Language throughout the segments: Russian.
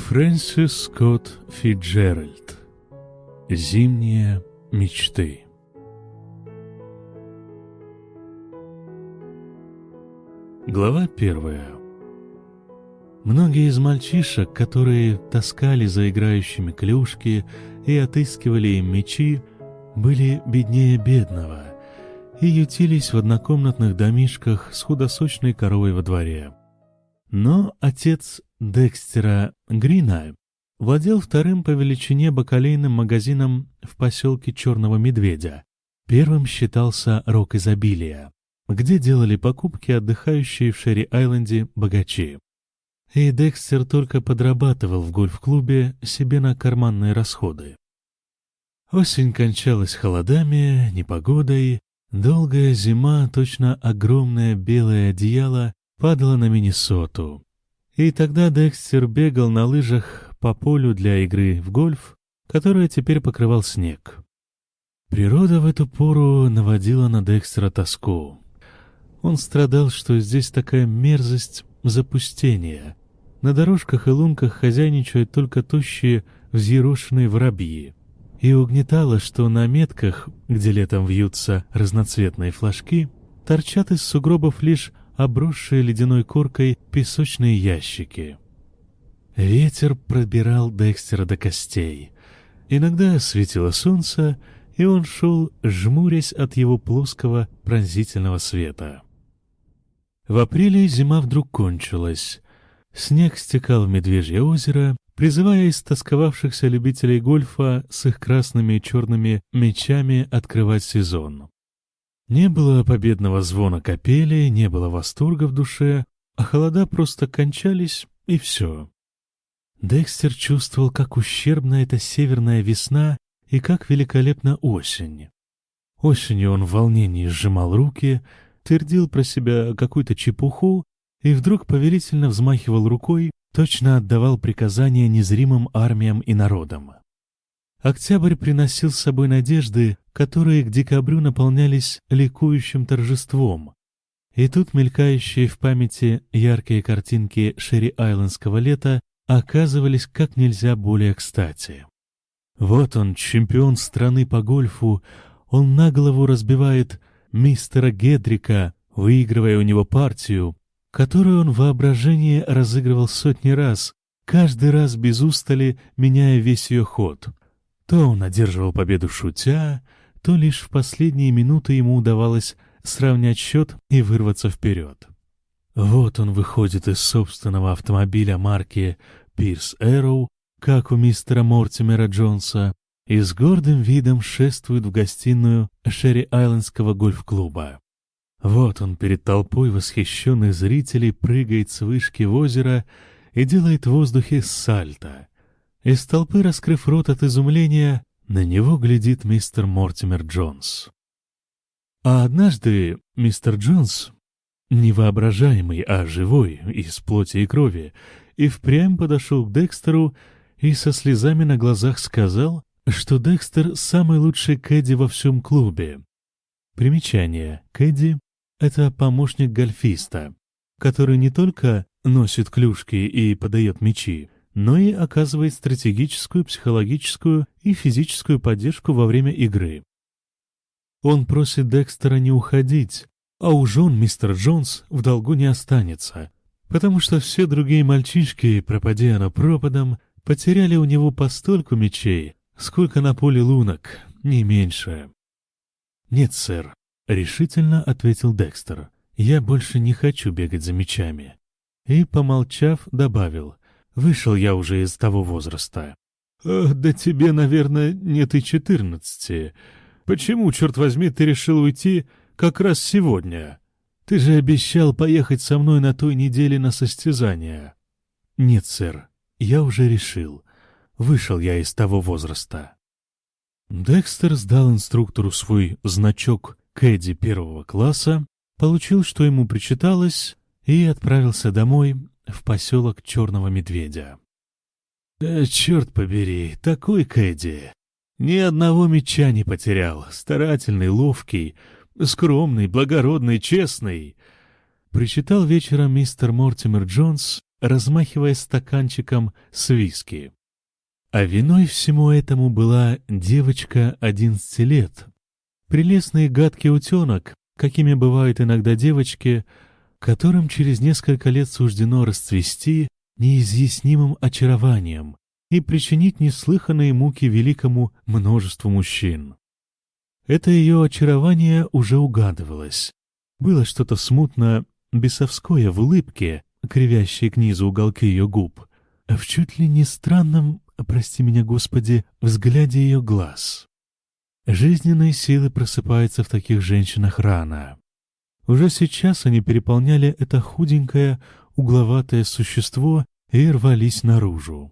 Фрэнсис Скотт Фитджеральд. Зимние мечты. Глава 1. Многие из мальчишек, которые таскали за играющими клюшки и отыскивали им мячи, были беднее бедного и ютились в однокомнатных домишках с худосочной коровой во дворе. Но отец Декстера Грина владел вторым по величине бакалейным магазином в поселке Черного Медведя. Первым считался Рок Изобилия, где делали покупки отдыхающие в Шерри-Айленде богачи. И Декстер только подрабатывал в гольф-клубе себе на карманные расходы. Осень кончалась холодами, непогодой, долгая зима, точно огромное белое одеяло, падала на Миннесоту. И тогда Декстер бегал на лыжах по полю для игры в гольф, которое теперь покрывал снег. Природа в эту пору наводила на Декстера тоску. Он страдал, что здесь такая мерзость запустения. На дорожках и лунках хозяйничают только тощие взъерошенные воробьи. И угнетало, что на метках, где летом вьются разноцветные флажки, торчат из сугробов лишь обросшие ледяной коркой песочные ящики. Ветер пробирал Декстера до костей. Иногда светило солнце, и он шел, жмурясь от его плоского пронзительного света. В апреле зима вдруг кончилась. Снег стекал в Медвежье озеро, призывая истосковавшихся любителей гольфа с их красными и черными мячами открывать сезон. Не было победного звона капели, не было восторга в душе, а холода просто кончались, и все. Декстер чувствовал, как ущербна эта северная весна и как великолепна осень. Осенью он в волнении сжимал руки, твердил про себя какую-то чепуху и вдруг повелительно взмахивал рукой, точно отдавал приказания незримым армиям и народам. Октябрь приносил с собой надежды, которые к декабрю наполнялись ликующим торжеством. И тут мелькающие в памяти яркие картинки Шерри-Айлендского лета оказывались как нельзя более кстати. Вот он, чемпион страны по гольфу, он на голову разбивает мистера Гедрика, выигрывая у него партию, которую он в воображении разыгрывал сотни раз, каждый раз без устали меняя весь ее ход. То он одерживал победу шутя, то лишь в последние минуты ему удавалось сравнять счет и вырваться вперед. Вот он выходит из собственного автомобиля марки «Пирс Эроу», как у мистера Мортимера Джонса, и с гордым видом шествует в гостиную Шерри-Айлендского гольф-клуба. Вот он перед толпой восхищенных зрителей прыгает с вышки в озеро и делает в воздухе сальто. Из толпы, раскрыв рот от изумления, на него глядит мистер Мортимер Джонс. А однажды мистер Джонс, не воображаемый, а живой, из плоти и крови, и впрямь подошел к Декстеру и со слезами на глазах сказал, что Декстер самый лучший кэдди во всем клубе. Примечание. Кэдди — это помощник гольфиста, который не только носит клюшки и подает мячи, но и оказывает стратегическую, психологическую и физическую поддержку во время игры. Он просит Декстера не уходить, а уж он, мистер Джонс, в долгу не останется, потому что все другие мальчишки, пропадя оно пропадом, потеряли у него постольку мячей, сколько на поле лунок, не меньше. «Нет, сэр», — решительно ответил Декстер, — «я больше не хочу бегать за мячами». И, помолчав, добавил: «Вышел я уже из того возраста». «Да тебе, наверное, нет и 14. Почему, черт возьми, ты решил уйти как раз сегодня? Ты же обещал поехать со мной на той неделе на состязание». «Нет, сэр, я уже решил. Вышел я из того возраста». Декстер сдал инструктору свой значок кэдди первого класса, получил, что ему причиталось, и отправился домой в поселок Черного Медведя. Черт побери, такой кэдди! Ни одного мяча не потерял, старательный, ловкий, скромный, благородный, честный. Причитал вечером мистер Мортимер Джонс размахивая стаканчиком с виски. А виной всему этому была девочка 11 лет. Прелестный гадкий утенок, какими бывают иногда девочки, которым через несколько лет суждено расцвести неизъяснимым очарованием и причинить неслыханные муки великому множеству мужчин. Это ее очарование уже угадывалось. Было что-то смутно бесовское в улыбке, кривящей к низу уголки ее губ, в чуть ли не странном, прости меня, Господи, взгляде ее глаз. Жизненные силы просыпаются в таких женщинах рано. Уже сейчас они переполняли это худенькое, угловатое существо и рвались наружу.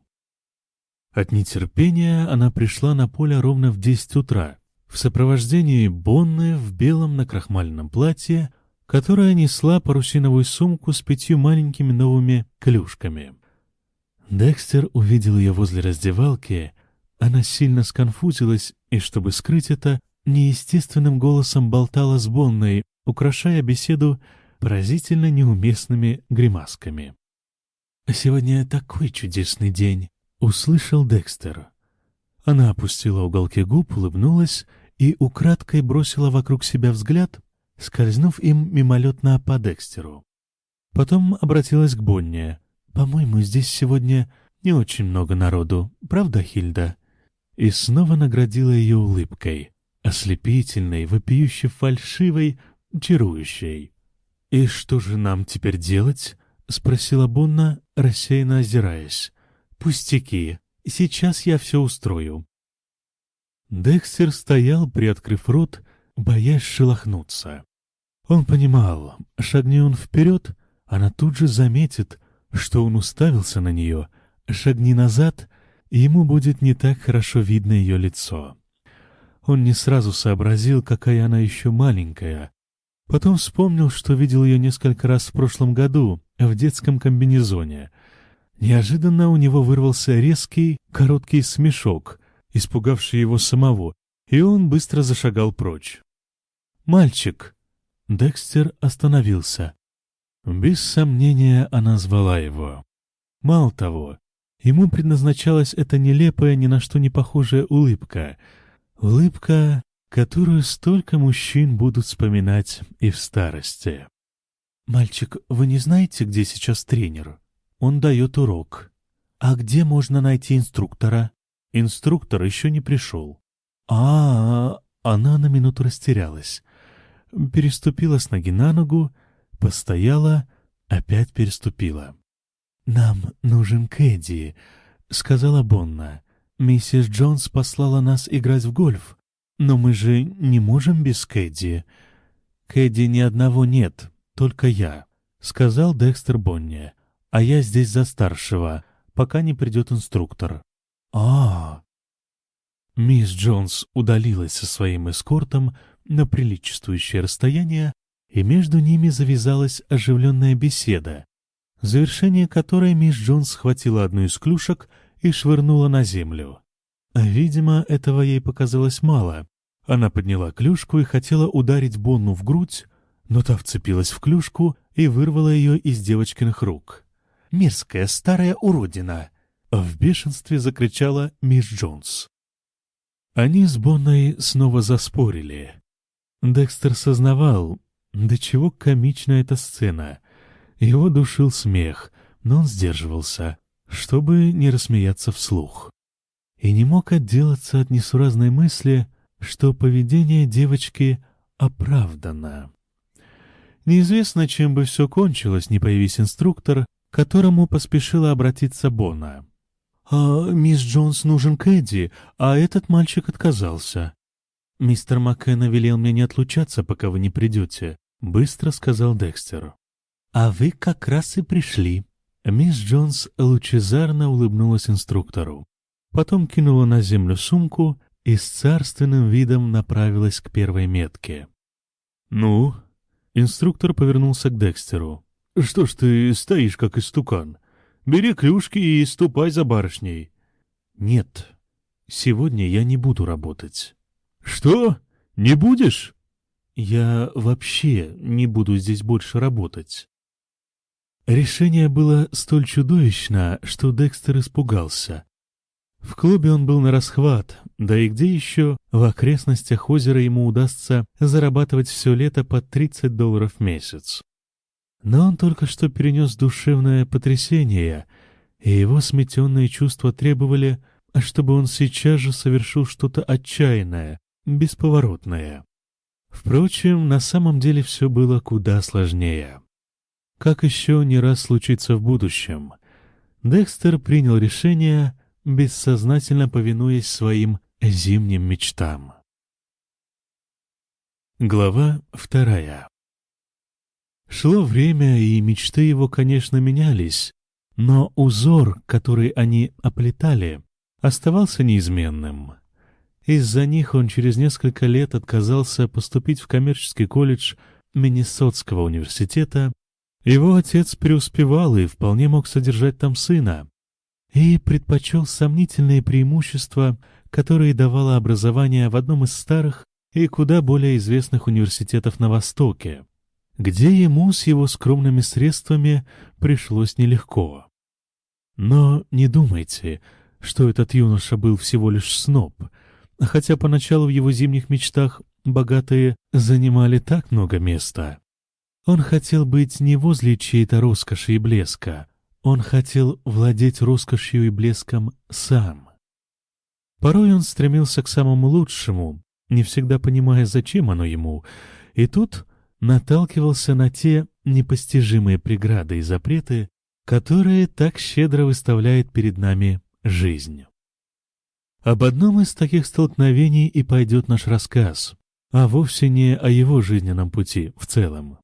От нетерпения она пришла на поле ровно в 10 утра, в сопровождении Бонны в белом накрахмаленном платье, которая несла парусиновую сумку с 5 маленькими новыми клюшками. Декстер увидел ее возле раздевалки. Она сильно сконфузилась и, чтобы скрыть это, неестественным голосом болтала с Бонной, украшая беседу поразительно неуместными гримасками. «Сегодня такой чудесный день», — услышал Декстер. Она опустила уголки губ, улыбнулась и украдкой бросила вокруг себя взгляд, скользнув им мимолетно по Декстеру. Потом обратилась к Бонне. «По-моему, здесь сегодня не очень много народу, правда, Хильда?» И снова наградила ее улыбкой, ослепительной, вопиюще фальшивой, чарующей. «И что же нам теперь делать?» — спросила Бонна, рассеянно озираясь. «Пустяки. Сейчас я все устрою». Декстер стоял, приоткрыв рот, боясь шелохнуться. Он понимал, шагни он вперед, она тут же заметит, что он уставился на нее, шагни назад, и ему будет не так хорошо видно ее лицо. Он не сразу сообразил, какая она еще маленькая. Потом вспомнил, что видел ее несколько раз в прошлом году в детском комбинезоне. Неожиданно у него вырвался резкий, короткий смешок, испугавший его самого, и он быстро зашагал прочь. «Мальчик!» Декстер остановился. Без сомнения, она звала его. Мало того, ему предназначалась эта нелепая, ни на что не похожая улыбка. Улыбка, которую столько мужчин будут вспоминать и в старости. «Мальчик, вы не знаете, где сейчас тренер? Он дает урок. А где можно найти инструктора?» «Инструктор еще не пришел». Она на минуту растерялась. Переступила с ноги на ногу, постояла, опять переступила. «Нам нужен Кэдди», — сказала Бонна. «Миссис Джонс послала нас играть в гольф, но мы же не можем без Кэдди». «Кэдди ни одного нет, только я», — сказал Декстер Бонне. «А я здесь за старшего, пока не придет инструктор». Мисс Джонс удалилась со своим эскортом на приличествующее расстояние, и между ними завязалась оживленная беседа, в завершение которой мисс Джонс схватила одну из клюшек и швырнула на землю. Видимо, этого ей показалось мало. Она подняла клюшку и хотела ударить Бонну в грудь, но та вцепилась в клюшку и вырвала ее из девочкиных рук. «Мерзкая старая уродина!» — в бешенстве закричала мисс Джонс. Они с Бонной снова заспорили. Декстер сознавал, до чего комична эта сцена. Его душил смех, но он сдерживался, чтобы не рассмеяться вслух. И не мог отделаться от несуразной мысли, что поведение девочки оправдано. Неизвестно, чем бы все кончилось, не появись инструктор, к которому поспешила обратиться Бонна. «Мисс Джонс нужен Кэдди, а этот мальчик отказался». «Мистер Маккена велел мне не отлучаться, пока вы не придете», — быстро сказал Декстер. «А вы как раз и пришли». Мисс Джонс лучезарно улыбнулась инструктору. Потом кинула на землю сумку и с царственным видом направилась к первой метке. «Ну?» Инструктор повернулся к Декстеру. «Что ж ты стоишь, как истукан? Бери клюшки и ступай за барышней». «Нет, сегодня я не буду работать». «Что? Не будешь?» «Я вообще не буду здесь больше работать». Решение было столь чудовищно, что Декстер испугался. В клубе он был нарасхват, да и где еще в окрестностях озера ему удастся зарабатывать все лето по $30 в месяц. Но он только что перенес душевное потрясение, и его сметенные чувства требовали, чтобы он сейчас же совершил что-то отчаянное, бесповоротное. Впрочем, на самом деле все было куда сложнее. Как еще не раз случится в будущем, Декстер принял решение, бессознательно повинуясь своим зимним мечтам. Глава 2. Шло время, и мечты его, конечно, менялись, но узор, который они оплетали, оставался неизменным. Из-за них он через несколько лет отказался поступить в коммерческий колледж Миннесотского университета. Его отец преуспевал и вполне мог содержать там сына, и предпочел сомнительные преимущества, которые давало образование в одном из старых и куда более известных университетов на Востоке, где ему с его скромными средствами пришлось нелегко. Но не думайте, что этот юноша был всего лишь сноб, хотя поначалу в его зимних мечтах богатые занимали так много места. Он хотел быть не возле чьей-то роскоши и блеска, он хотел владеть роскошью и блеском сам. Порой он стремился к самому лучшему, не всегда понимая, зачем оно ему, и тут наталкивался на те непостижимые преграды и запреты, которые так щедро выставляет перед нами жизнь. Об одном из таких столкновений и пойдет наш рассказ, а вовсе не о его жизненном пути в целом.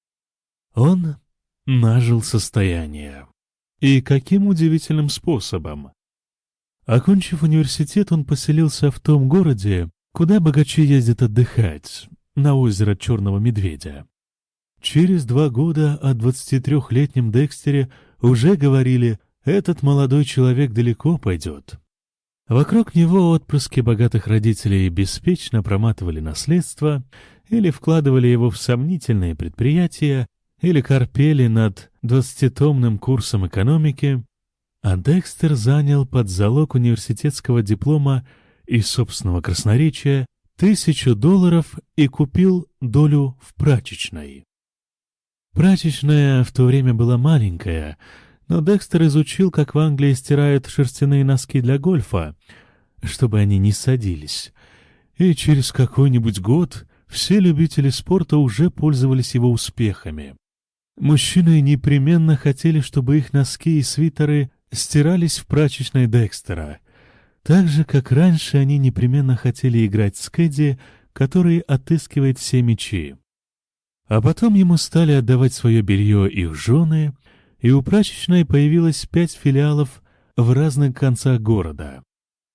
Он нажил состояние. И каким удивительным способом! Окончив университет, он поселился в том городе, куда богачи ездят отдыхать, на озеро Черного Медведя. Через 2 года о 23-летнем Декстере уже говорили: этот молодой человек далеко пойдет. Вокруг него отпрыски богатых родителей беспечно проматывали наследство или вкладывали его в сомнительные предприятия, или корпели над 20-томным курсом экономики, а Декстер занял под залог университетского диплома и собственного красноречия $1000 и купил долю в прачечной. Прачечная в то время была маленькая, но Декстер изучил, как в Англии стирают шерстяные носки для гольфа, чтобы они не садились, и через какой-нибудь год все любители спорта уже пользовались его успехами. Мужчины непременно хотели, чтобы их носки и свитеры стирались в прачечной Декстера, так же, как раньше они непременно хотели играть с Кэдди, который отыскивает все мячи. А потом ему стали отдавать свое белье их жены, и у прачечной появилось 5 филиалов в разных концах города.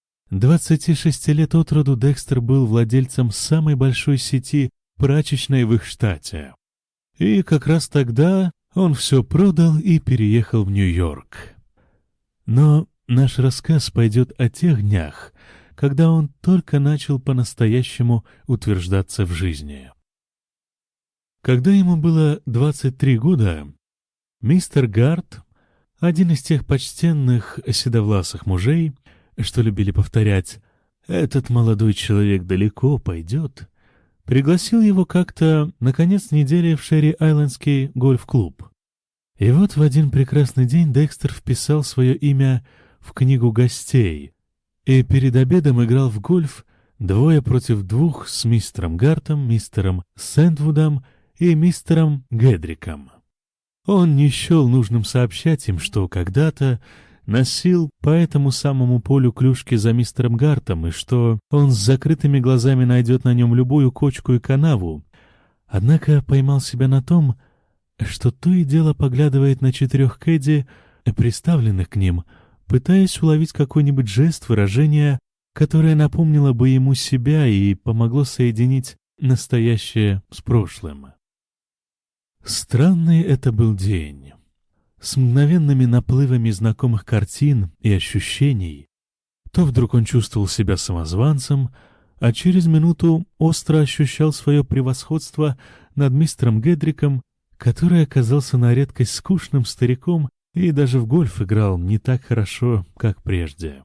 26 лет от роду Декстер был владельцем самой большой сети прачечной в их штате. И как раз тогда он все продал и переехал в Нью-Йорк. Но наш рассказ пойдет о тех днях, когда он только начал по-настоящему утверждаться в жизни. Когда ему было 23 года, мистер Гарт, один из тех почтенных седовласых мужей, что любили повторять «этот молодой человек далеко пойдет», пригласил его как-то на конец недели в Шерри-Айлендский гольф-клуб. И вот в один прекрасный день Декстер вписал свое имя в книгу гостей и перед обедом играл в гольф 2 против 2 с мистером Гартом, мистером Сэндвудом и мистером Гедриком. Он не счел нужным сообщать им, что когда-то носил по этому самому полю клюшки за мистером Гартом, и что он с закрытыми глазами найдет на нем любую кочку и канаву. Однако поймал себя на том, что то и дело поглядывает на 4 кэдди, приставленных к ним, пытаясь уловить какой-нибудь жест, выражение, которое напомнило бы ему себя и помогло соединить настоящее с прошлым. Странный это был день. С мгновенными наплывами знакомых картин и ощущений. То вдруг он чувствовал себя самозванцем, а через минуту остро ощущал свое превосходство над мистером Гедриком, который оказался на редкость скучным стариком и даже в гольф играл не так хорошо, как прежде.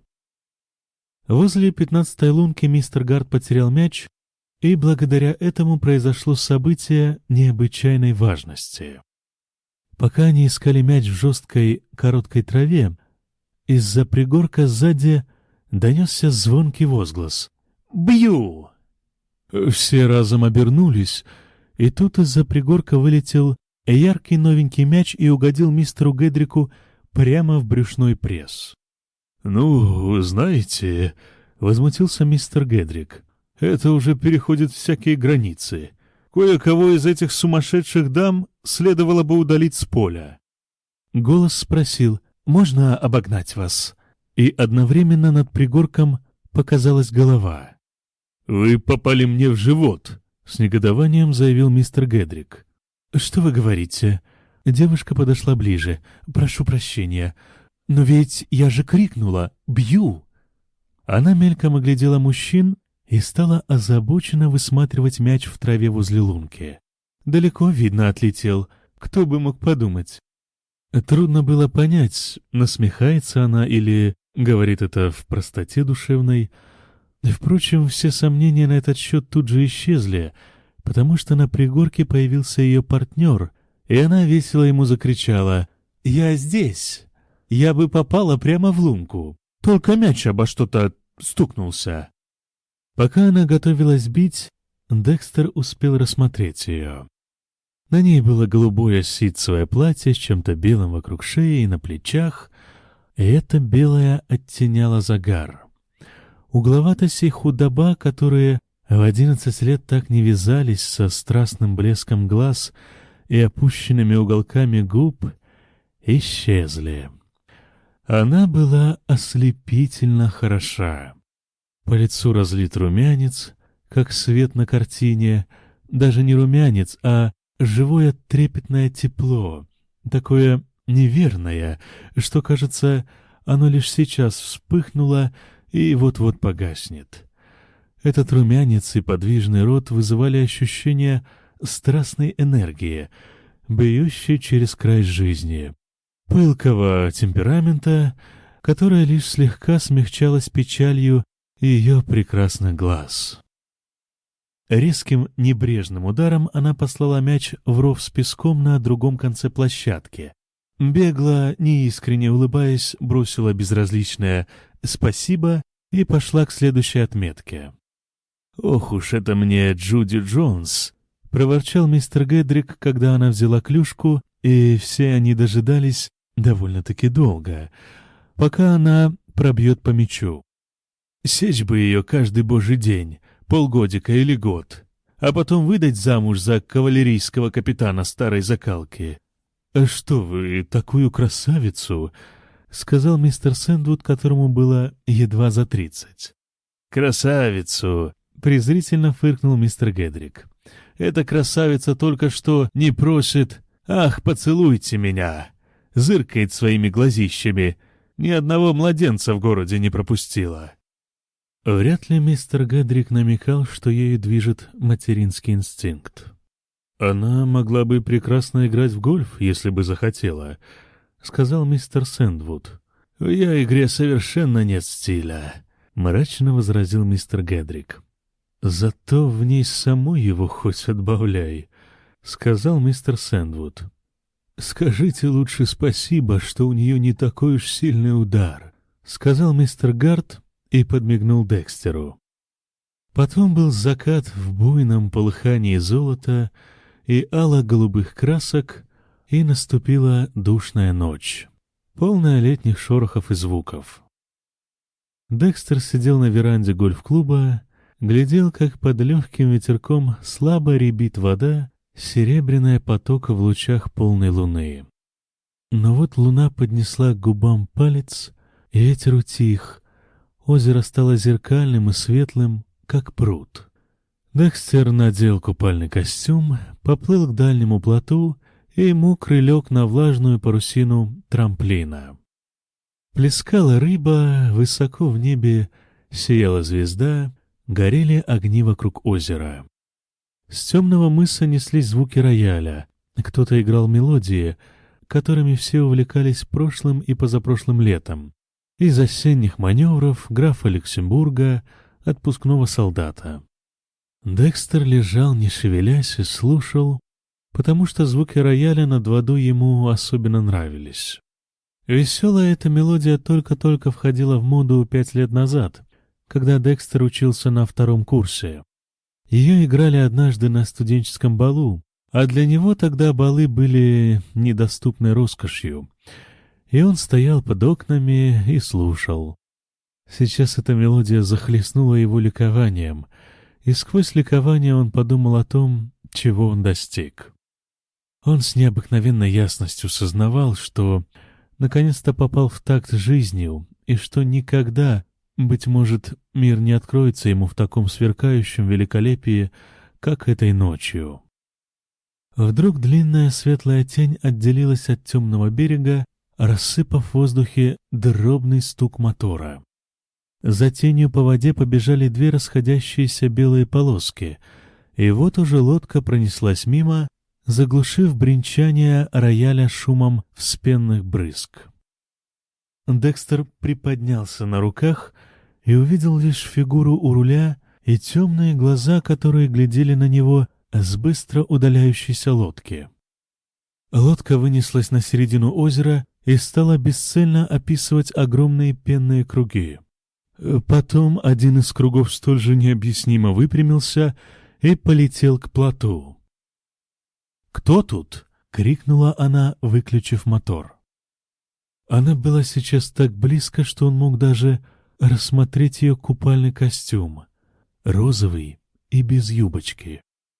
Возле 15-й лунки мистер Гарт потерял мяч, и благодаря этому произошло событие необычайной важности. Пока они искали мяч в жесткой, короткой траве, из-за пригорка сзади донесся звонкий возглас «Бью!». Все разом обернулись, и тут из-за пригорка вылетел яркий новенький мяч и угодил мистеру Гэдрику прямо в брюшной пресс. «Ну, знаете...» — возмутился мистер Гэдрик. «Это уже переходит всякие границы. Кое-кого из этих сумасшедших дам следовало бы удалить с поля». Голос спросил: «Можно обогнать вас?» И одновременно над пригорком показалась голова. «Вы попали мне в живот», — с негодованием заявил мистер Гэдрик. «Что вы говорите?» Девушка подошла ближе. «Прошу прощения. Но ведь я же крикнула «Бью!». Она мельком оглядела мужчин и стала озабоченно высматривать мяч в траве возле лунки. Далеко, видно, отлетел. Кто бы мог подумать? Трудно было понять, насмехается она или говорит это в простоте душевной. Впрочем, все сомнения на этот счет тут же исчезли, потому что на пригорке появился ее партнер, и она весело ему закричала: «Я здесь! Я бы попала прямо в лунку, только мяч обо что-то стукнулся». Пока она готовилась бить, Декстер успел рассмотреть ее. На ней было голубое ситцевое платье с чем-то белым вокруг шеи и на плечах, и это белое оттеняло загар. Угловатость и худоба, которые в 11 лет так не вязались со страстным блеском глаз и опущенными уголками губ, исчезли. Она была ослепительно хороша. По лицу разлит румянец, как свет на картине, даже не румянец, а живое трепетное тепло, такое неверное, что, кажется, оно лишь сейчас вспыхнуло и вот-вот погаснет. Этот румянец и подвижный рот вызывали ощущение страстной энергии, бьющей через край жизни, пылкого темперамента, которая лишь слегка смягчалась печалью ее прекрасных глаз. Резким небрежным ударом она послала мяч в ров с песком на другом конце площадки. Бегло, неискренне улыбаясь, бросила безразличное «спасибо» и пошла к следующей отметке. «Ох уж это мне Джуди Джонс!» — проворчал мистер Гэдрик, когда она взяла клюшку, и все они дожидались довольно-таки долго, пока она пробьет по мячу. Сечь бы ее каждый божий день, полгодика или год, а потом выдать замуж за кавалерийского капитана старой закалки. «А что вы, такую красавицу?» — сказал мистер Сэндвуд, которому было едва за 30. «Красавицу!» — презрительно фыркнул мистер Гэдрик. «Эта красавица только что не просит: «Ах, поцелуйте меня!» Зыркает своими глазищами. Ни одного младенца в городе не пропустила». Вряд ли мистер Гэдрик намекал, что ею движет материнский инстинкт. «Она могла бы прекрасно играть в гольф, если бы захотела», — сказал мистер Сэндвуд. «В ее игре совершенно нет стиля», — мрачно возразил мистер Гэдрик. «Зато в ней самой его хоть отбавляй», — сказал мистер Сэндвуд. «Скажите лучше спасибо, что у нее не такой уж сильный удар», — сказал мистер Гарт и подмигнул Декстеру. Потом был закат в буйном полыхании золота и ало-голубых красок, и наступила душная ночь, полная летних шорохов и звуков. Декстер сидел на веранде гольф-клуба, глядел, как под легким ветерком слабо рябит вода, серебряная потока в лучах полной луны. Но вот луна поднесла к губам палец, и ветер утих. Озеро стало зеркальным и светлым, как пруд. Декстер надел купальный костюм, поплыл к дальнему плоту и мокрый лег на влажную парусину трамплина. Плескала рыба, высоко в небе сияла звезда, горели огни вокруг озера. С темного мыса неслись звуки рояля, Кто-то играл мелодии, которыми все увлекались прошлым и позапрошлым летом, из осенних маневров графа Люксембурга, отпускного солдата. Декстер лежал, не шевелясь, и слушал, потому что звуки рояля над водой ему особенно нравились. Веселая эта мелодия только-только входила в моду 5 лет назад, когда Декстер учился на 2-м курсе. Ее играли однажды на студенческом балу, а для него тогда балы были недоступной роскошью, и он стоял под окнами и слушал. Сейчас эта мелодия захлестнула его ликованием, и сквозь ликование он подумал о том, чего он достиг. Он с необыкновенной ясностью сознавал, что наконец-то попал в такт с жизнью, и что никогда, быть может, мир не откроется ему в таком сверкающем великолепии, как этой ночью. Вдруг длинная светлая тень отделилась от темного берега, рассыпав в воздухе дробный стук мотора. За тенью по воде побежали 2 расходящиеся белые полоски, и вот уже лодка пронеслась мимо, заглушив бренчание рояля шумом вспенных брызг. Декстер приподнялся на руках и увидел лишь фигуру у руля и темные глаза, которые глядели на него с быстро удаляющейся лодки. Лодка вынеслась на середину озера и стала бесцельно описывать огромные пенные круги. Потом один из кругов столь же необъяснимо выпрямился и полетел к плоту. «Кто тут?» — крикнула она, выключив мотор. Она была сейчас так близко, что он мог даже рассмотреть ее купальный костюм, розовый и без юбочки.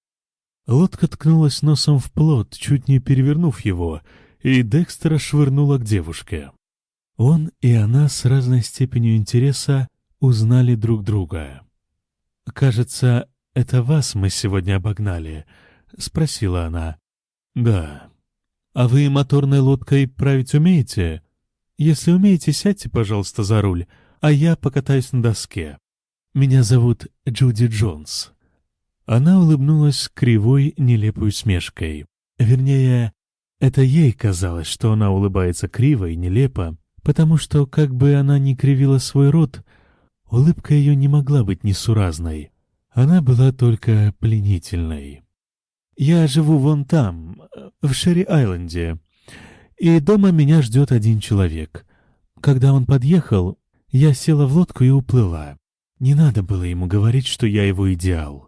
Лодка ткнулась носом в плот, чуть не перевернув его, и Декстера швырнула к девушке. Он и она с разной степенью интереса узнали друг друга. «Кажется, это вас мы сегодня обогнали?» — спросила она. «Да». «А вы моторной лодкой править умеете? Если умеете, сядьте, пожалуйста, за руль, а я покатаюсь на доске. Меня зовут Джуди Джонс». Она улыбнулась кривой, нелепой усмешкой. Вернее, это ей казалось, что она улыбается криво и нелепо, потому что, как бы она ни кривила свой рот, улыбка ее не могла быть несуразной. Она была только пленительной. «Я живу вон там, в Шерри-Айленде, и дома меня ждет один человек. Когда он подъехал, я села в лодку и уплыла. Не надо было ему говорить, что я его идеал».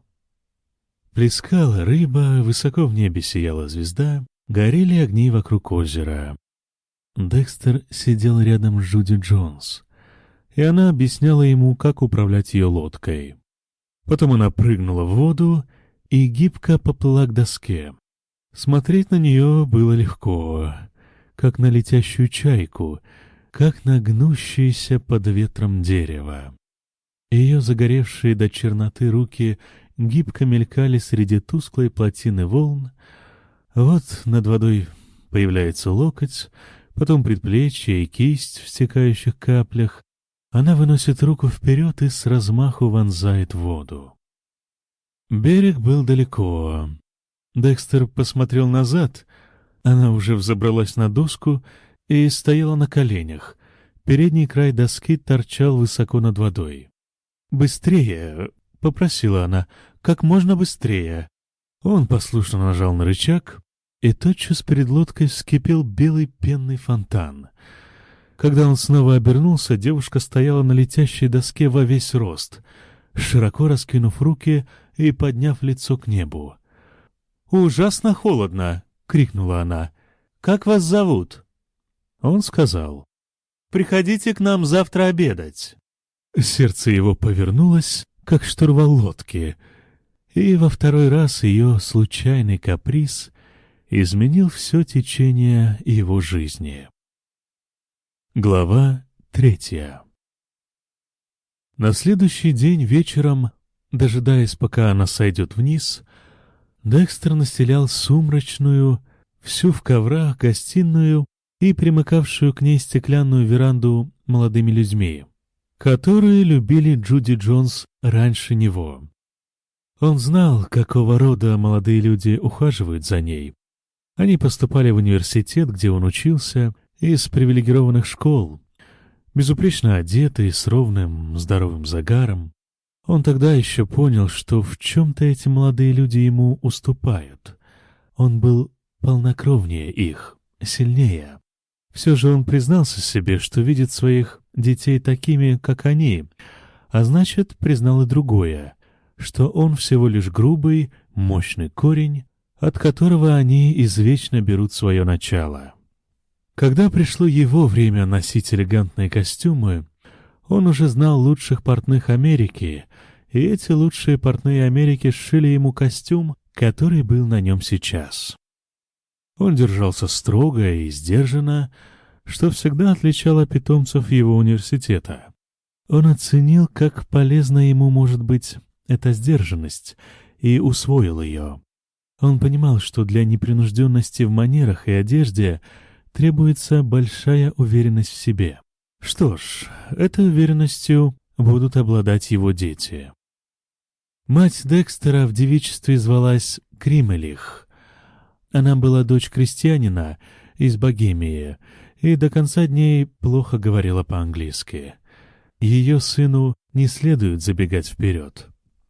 Плескала рыба, высоко в небе сияла звезда, горели огни вокруг озера. Декстер сидел рядом с Джуди Джонс, и она объясняла ему, как управлять ее лодкой. Потом она прыгнула в воду и гибко поплыла к доске. Смотреть на нее было легко, как на летящую чайку, как на гнущееся под ветром дерево. Ее загоревшие до черноты руки гибко мелькали среди тусклой плотины волн. Вот над водой появляется локоть, потом предплечье и кисть в стекающих каплях. Она выносит руку вперед и с размаху вонзает в воду. Берег был далеко. Декстер посмотрел назад. Она уже взобралась на доску и стояла на коленях. Передний край доски торчал высоко над водой. «Быстрее!» — попросила она. «Как можно быстрее!» Он послушно нажал на рычаг, и тотчас перед лодкой вскипел белый пенный фонтан. Когда он снова обернулся, девушка стояла на летящей доске во весь рост, широко раскинув руки и подняв лицо к небу. «Ужасно холодно!» — крикнула она. «Как вас зовут?» Он сказал: «Приходите к нам завтра обедать». Сердце его повернулось, как штурвал лодки, и во второй раз ее случайный каприз изменил все течение его жизни. Глава 3. На следующий день вечером, дожидаясь, пока она сойдет вниз, Декстер настелял сумрачную, всю в коврах, гостиную и примыкавшую к ней стеклянную веранду молодыми людьми, которые любили Джуди Джонс раньше него. Он знал, какого рода молодые люди ухаживают за ней, Они поступали в университет, где он учился, из привилегированных школ, безупречно одетый, с ровным, здоровым загаром. Он тогда еще понял, что в чем-то эти молодые люди ему уступают. Он был полнокровнее их, сильнее. Все же он признался себе, что видит своих детей такими, как они, а значит, признал и другое, что он всего лишь грубый, мощный корень, от которого они извечно берут свое начало. Когда пришло его время носить элегантные костюмы, он уже знал лучших портных Америки, и эти лучшие портные Америки сшили ему костюм, который был на нем сейчас. Он держался строго и сдержанно, что всегда отличало питомцев его университета. Он оценил, как полезна ему может быть эта сдержанность, и усвоил ее. Он понимал, что для непринужденности в манерах и одежде требуется большая уверенность в себе. Что ж, этой уверенностью будут обладать его дети. Мать Декстера в девичестве звалась Кримелих. Она была дочь крестьянина из Богемии и до конца дней плохо говорила по-английски. Ее сыну не следует забегать вперед.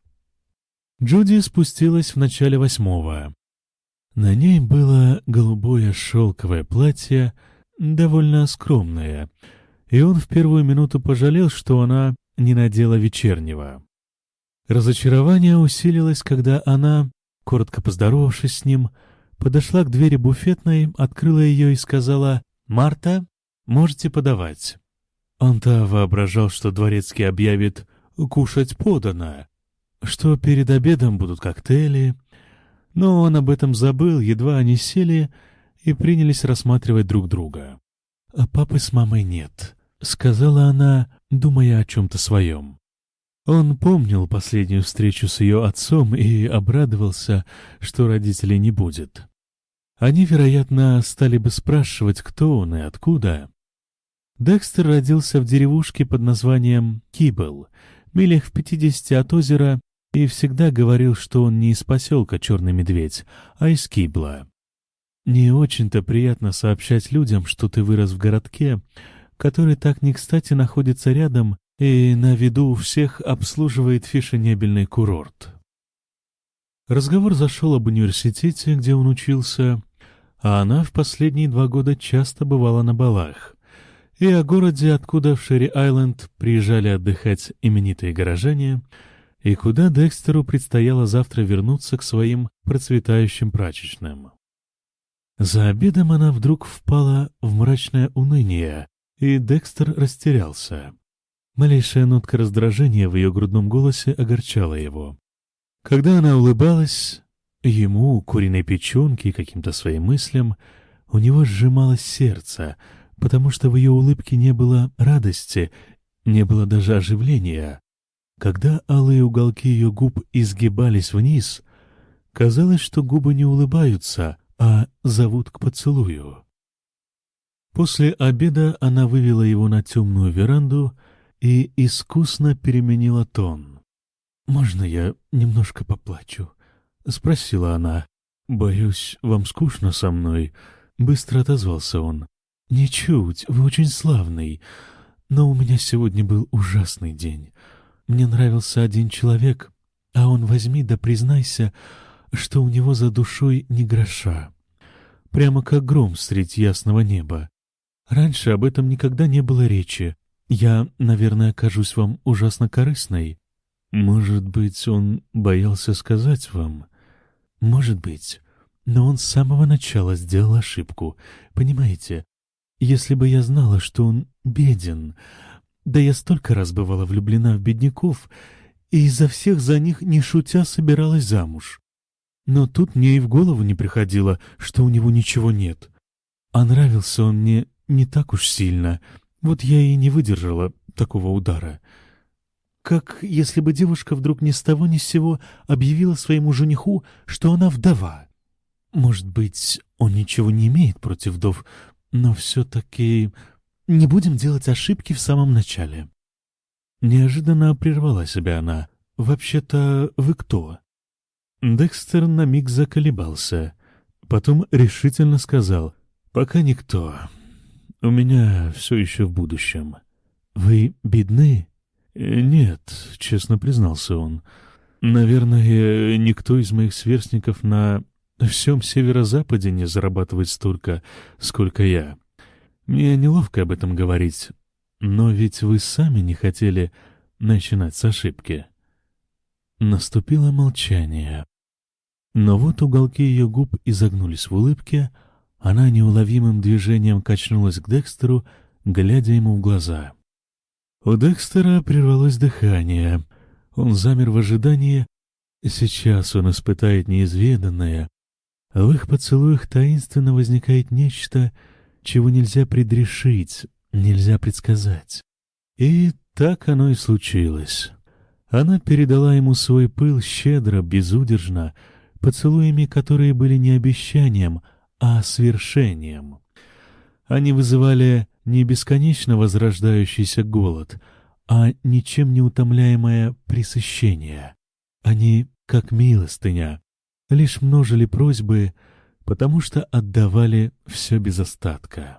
Джуди спустилась в начале 8-го. На ней было голубое шелковое платье, довольно скромное, и он в первую минуту пожалел, что она не надела вечернего. Разочарование усилилось, когда она, коротко поздоровавшись с ним, подошла к двери буфетной, открыла ее и сказала: «Марта, можете подавать». Он-то воображал, что дворецкий объявит «кушать подано», что перед обедом будут коктейли, но он об этом забыл, едва они сели и принялись рассматривать друг друга. «А папы с мамой нет», — сказала она, думая о чем-то своем. Он помнил последнюю встречу с ее отцом и обрадовался, что родителей не будет. Они, вероятно, стали бы спрашивать, кто он и откуда. Декстер родился в деревушке под названием Кибл, милях в 50 от озера, и всегда говорил, что он не из поселка Черный Медведь, а из Кибла. Не очень-то приятно сообщать людям, что ты вырос в городке, который так не кстати находится рядом и на виду у всех обслуживает фешенебельный курорт. Разговор зашел об университете, где он учился, а она в последние 2 года часто бывала на балах, и о городе, откуда в Шерри-Айленд приезжали отдыхать именитые горожане, и куда Декстеру предстояло завтра вернуться к своим процветающим прачечным. За обедом она вдруг впала в мрачное уныние, и Декстер растерялся. Малейшая нотка раздражения в ее грудном голосе огорчала его. Когда она улыбалась, ему, куриной печенке и каким-то своим мыслям, у него сжималось сердце, потому что в ее улыбке не было радости, не было даже оживления. Когда алые уголки ее губ изгибались вниз, казалось, что губы не улыбаются, а зовут к поцелую. После обеда она вывела его на темную веранду и искусно переменила тон. «Можно я немножко поплачу?» — спросила она. «Боюсь, вам скучно со мной?» — быстро отозвался он. «Ничуть, вы очень славный, но у меня сегодня был ужасный день. Мне нравился один человек, а он возьми да признайся, что у него за душой ни гроша. Прямо как гром средь ясного неба. Раньше об этом никогда не было речи. Я, наверное, кажусь вам ужасно корыстной. Может быть, он боялся сказать вам? Может быть. Но он с самого начала сделал ошибку. Понимаете, если бы я знала, что он беден... Да я столько раз бывала влюблена в бедняков, и изо всех за них, не шутя, собиралась замуж. Но тут мне и в голову не приходило, что у него ничего нет. А нравился он мне не так уж сильно, вот я и не выдержала такого удара. Как если бы девушка вдруг ни с того ни с сего объявила своему жениху, что она вдова. Может быть, он ничего не имеет против вдов, но все-таки... Не будем делать ошибки в самом начале». Неожиданно прервала себя она. «Вообще-то вы кто?» Декстер на миг заколебался. Потом решительно сказал: «Пока никто. У меня все еще в будущем». «Вы бедны?» «Нет», — честно признался он. «Наверное, никто из моих сверстников на всем северо-западе не зарабатывает столько, сколько я. Мне неловко об этом говорить, но ведь вы сами не хотели начинать с ошибки». Наступило молчание. Но вот уголки ее губ изогнулись в улыбке, она неуловимым движением качнулась к Декстеру, глядя ему в глаза. У Декстера прервалось дыхание. Он замер в ожидании. Сейчас он испытает неизведанное. В их поцелуях таинственно возникает нечто, чего нельзя предрешить, нельзя предсказать. И так оно и случилось. Она передала ему свой пыл щедро, безудержно, поцелуями, которые были не обещанием, а свершением. Они вызывали не бесконечно возрождающийся голод, а ничем не утомляемое пресыщение. Они, как милостыня, лишь множили просьбы, потому что отдавали все без остатка.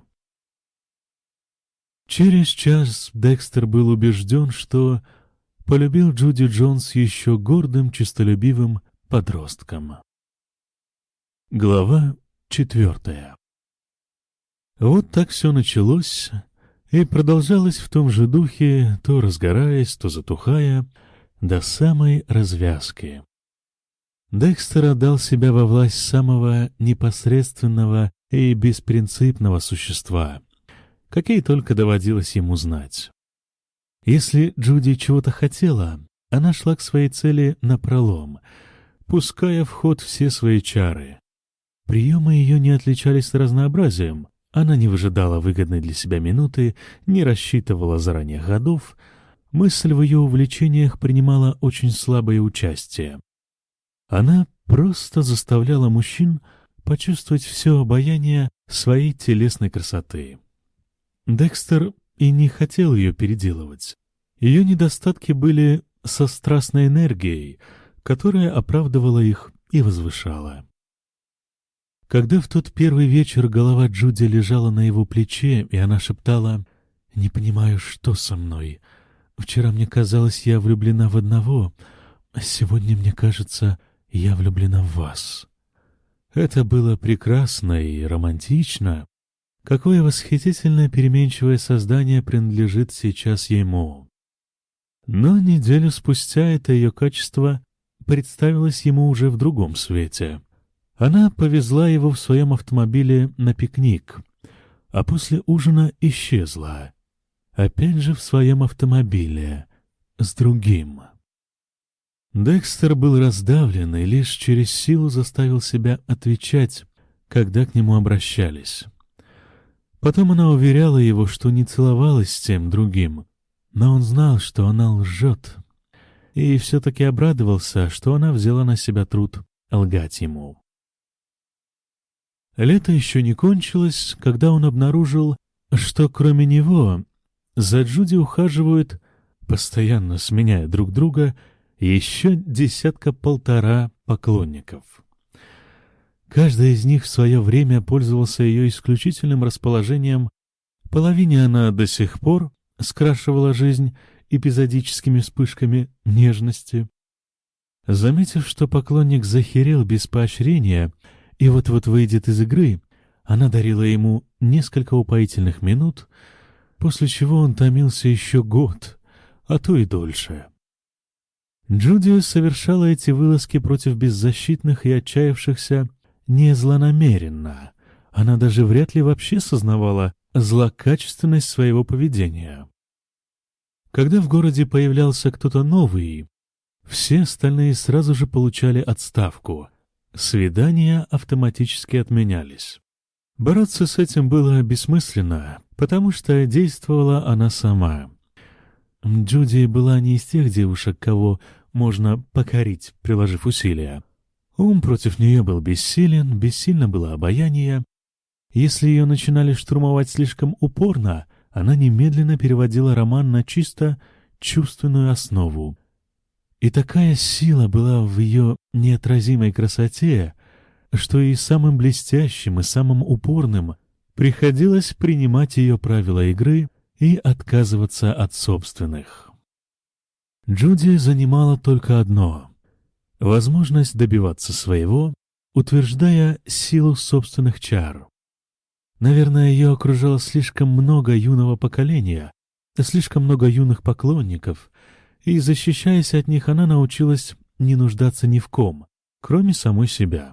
Через час Декстер был убежден, что полюбил Джуди Джонс еще гордым, честолюбивым подростком. Глава 4. Вот так все началось и продолжалось в том же духе, то разгораясь, то затухая, до самой развязки. Декстер отдал себя во власть самого непосредственного и беспринципного существа, какие только доводилось ему знать. Если Джуди чего-то хотела, она шла к своей цели напролом, пуская в ход все свои чары. Приемы ее не отличались разнообразием, она не выжидала выгодной для себя минуты, не рассчитывала заранее ходов, мысль в ее увлечениях принимала очень слабое участие. Она просто заставляла мужчин почувствовать все обаяние своей телесной красоты. Декстер и не хотел ее переделывать. Ее недостатки были со страстной энергией, которая оправдывала их и возвышала. Когда в тот первый вечер голова Джуди лежала на его плече, и она шептала: «Не понимаю, что со мной. Вчера мне казалось, я влюблена в одного, а сегодня мне кажется, я влюблена в вас». Это было прекрасно и романтично. Какое восхитительное переменчивое создание принадлежит сейчас ему. Но неделю спустя это ее качество представилось ему уже в другом свете. Она повезла его в своем автомобиле на пикник, а после ужина исчезла. Опять же в своем автомобиле, с другим. Декстер был раздавлен и лишь через силу заставил себя отвечать, когда к нему обращались. Потом она уверяла его, что не целовалась с тем другим, но он знал, что она лжет, и все-таки обрадовался, что она взяла на себя труд лгать ему. Лето еще не кончилось, когда он обнаружил, что кроме него за Джуди ухаживают, постоянно сменяя друг друга, еще 10-1.5 поклонников. Каждый из них в свое время пользовался ее исключительным расположением. Половине она до сих пор скрашивала жизнь эпизодическими вспышками нежности. Заметив, что поклонник захерел без поощрения и вот-вот выйдет из игры, она дарила ему несколько упоительных минут, после чего он томился еще год, а то и дольше. Джуди совершала эти вылазки против беззащитных и отчаявшихся не злонамеренно. Она даже вряд ли вообще сознавала злокачественность своего поведения. Когда в городе появлялся кто-то новый, все остальные сразу же получали отставку. Свидания автоматически отменялись. Бороться с этим было бессмысленно, потому что действовала она сама. Джуди была не из тех девушек, кого можно покорить, приложив усилия. Ум против нее был бессилен, бессильно было обаяние. Если ее начинали штурмовать слишком упорно, она немедленно переводила роман на чисто чувственную основу. И такая сила была в ее неотразимой красоте, что и самым блестящим, и самым упорным приходилось принимать ее правила игры и отказываться от собственных. Джуди занимала только одно — возможность добиваться своего, утверждая силу собственных чар. Наверное, ее окружало слишком много юного поколения, слишком много юных поклонников, и, защищаясь от них, она научилась не нуждаться ни в ком, кроме самой себя.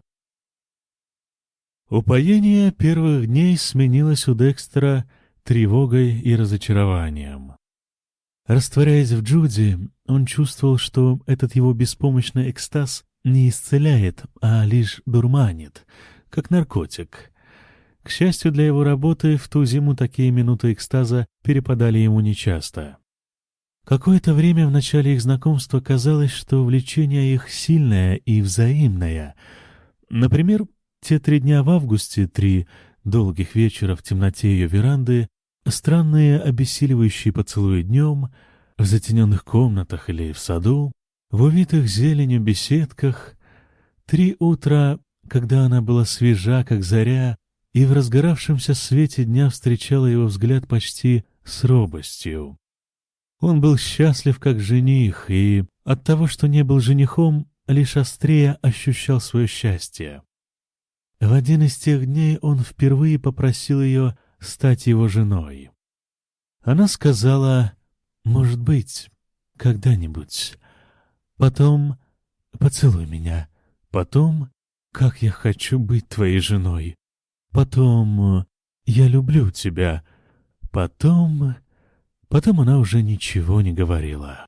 Упоение первых дней сменилось у Декстера тревогой и разочарованием. Растворяясь в Джуди, он чувствовал, что этот его беспомощный экстаз не исцеляет, а лишь дурманит, как наркотик. К счастью для его работы, в ту зиму такие минуты экстаза перепадали ему нечасто. Какое-то время в начале их знакомства казалось, что влечение их сильное и взаимное. Например, те 3 дня в августе, 3 долгих вечера в темноте ее веранды, странные обессиливающие поцелуи днем, в затененных комнатах или в саду, в увитых зеленью беседках, 3 утра, когда она была свежа, как заря, и в разгоравшемся свете дня встречала его взгляд почти с робостью. Он был счастлив как жених, и от того, что не был женихом, лишь острее ощущал свое счастье. В один из тех дней он впервые попросил ее стать его женой. Она сказала: «Может быть, когда-нибудь. Потом поцелуй меня. Потом, как я хочу быть твоей женой. Потом я люблю тебя. Потом...» Потом она уже ничего не говорила.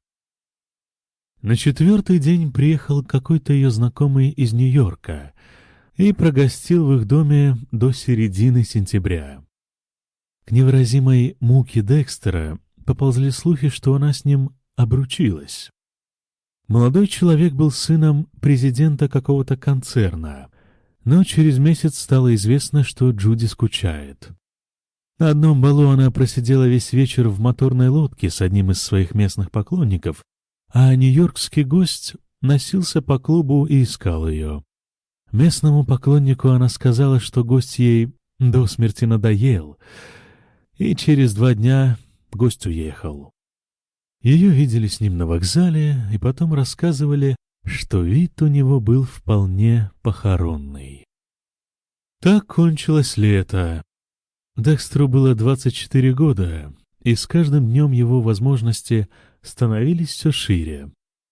На 4-й день приехал какой-то ее знакомый из Нью-Йорка и прогостил в их доме до середины сентября. К невыразимой муке Декстера поползли слухи, что она с ним обручилась. Молодой человек был сыном президента какого-то концерна, но через месяц стало известно, что Джуди скучает. На одном балу она просидела весь вечер в моторной лодке с одним из своих местных поклонников, а нью-йоркский гость носился по клубу и искал ее. Местному поклоннику она сказала, что гость ей до смерти надоел, и через 2 дня гость уехал. Ее видели с ним на вокзале и потом рассказывали, что вид у него был вполне похоронный. Так кончилось лето. Декстеру было 24 года, и с каждым днем его возможности становились все шире.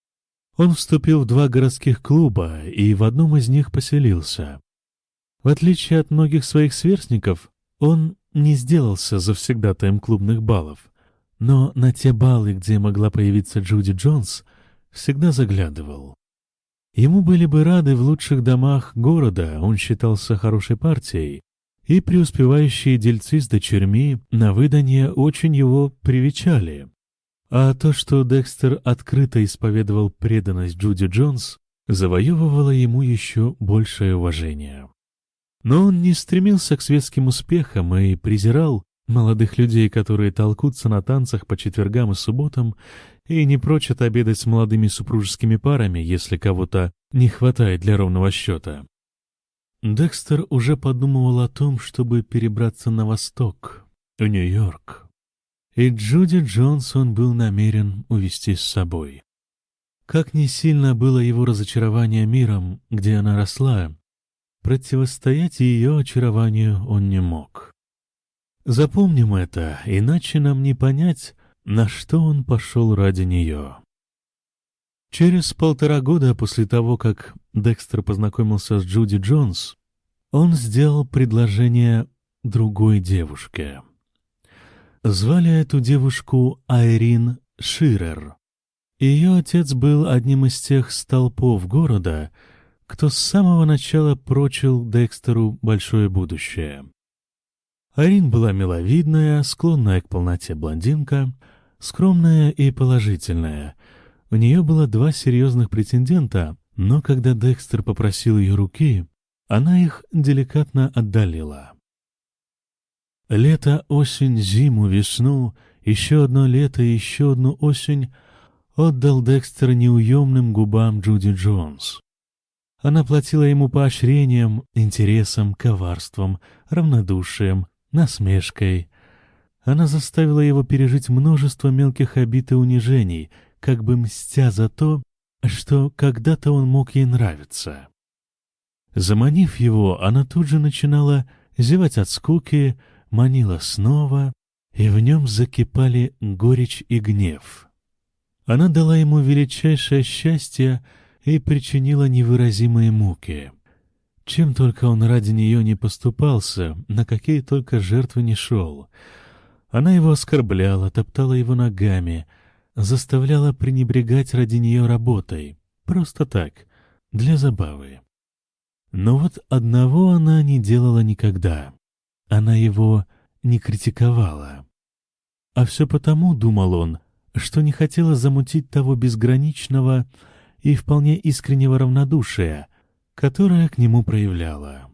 Он вступил в 2 городских клуба и в одном из них поселился. В отличие от многих своих сверстников, он не сделался завсегдатаем клубных балов, но на те балы, где могла появиться Джуди Джонс, всегда заглядывал. Ему были бы рады в лучших домах города, он считался хорошей партией, и преуспевающие дельцы с дочерьми на выданье очень его привечали. А то, что Декстер открыто исповедовал преданность Джуди Джонс, завоевывало ему еще большее уважение. Но он не стремился к светским успехам и презирал молодых людей, которые толкутся на танцах по четвергам и субботам и не прочат обедать с молодыми супружескими парами, если кого-то не хватает для ровного счета. Декстер уже подумывал о том, чтобы перебраться на восток, в Нью-Йорк. И Джуди Джонс он был намерен увезти с собой. Как ни сильно было его разочарование миром, где она росла, противостоять ее очарованию он не мог. Запомним это, иначе нам не понять, на что он пошел ради нее. Через 1,5 года после того, как Декстер познакомился с Джуди Джонс, он сделал предложение другой девушке. Звали эту девушку Айрин Ширер. Ее отец был одним из тех столпов города, кто с самого начала прочил Декстеру большое будущее. Айрин была миловидная, склонная к полноте блондинка, скромная и положительная. У нее было 2 серьезных претендента, но когда Декстер попросил ее руки, она их деликатно отдалила. Лето, осень, зиму, весну, еще одно лето и еще одну осень отдал Декстер неуемным губам Джуди Джонс. Она платила ему поощрением, интересом, коварством, равнодушием, насмешкой. Она заставила его пережить множество мелких обид и унижений, как бы мстя за то, что когда-то он мог ей нравиться. Заманив его, она тут же начинала зевать от скуки, манила снова, и в нем закипали горечь и гнев. Она дала ему величайшее счастье и причинила невыразимые муки. Чем только он ради нее не поступался, на какие только жертвы не шел. Она его оскорбляла, топтала его ногами, заставляла пренебрегать ради нее работой, просто так, для забавы. Но вот одного она не делала никогда. Она его не критиковала. А все потому, думал он, что не хотела замутить того безграничного и вполне искреннего равнодушия, которое к нему проявляла.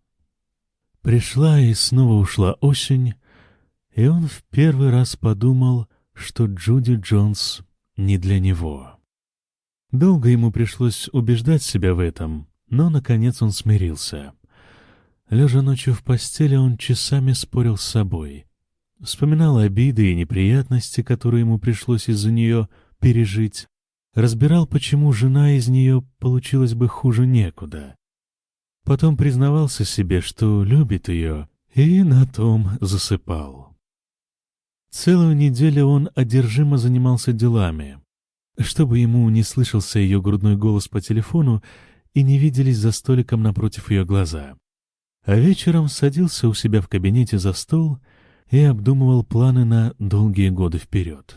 Пришла и снова ушла осень, и он в первый раз подумал, что Джуди Джонс не для него. Долго ему пришлось убеждать себя в этом, но, наконец, он смирился. Лежа ночью в постели, он часами спорил с собой. Вспоминал обиды и неприятности, которые ему пришлось из-за нее пережить. Разбирал, почему жена из нее получилась бы хуже некуда. Потом признавался себе, что любит ее, и на том засыпал. Целую неделю он одержимо занимался делами, чтобы ему не слышался ее грудной голос по телефону и не виделись за столиком напротив ее глаза. А вечером садился у себя в кабинете за стол и обдумывал планы на долгие годы вперед.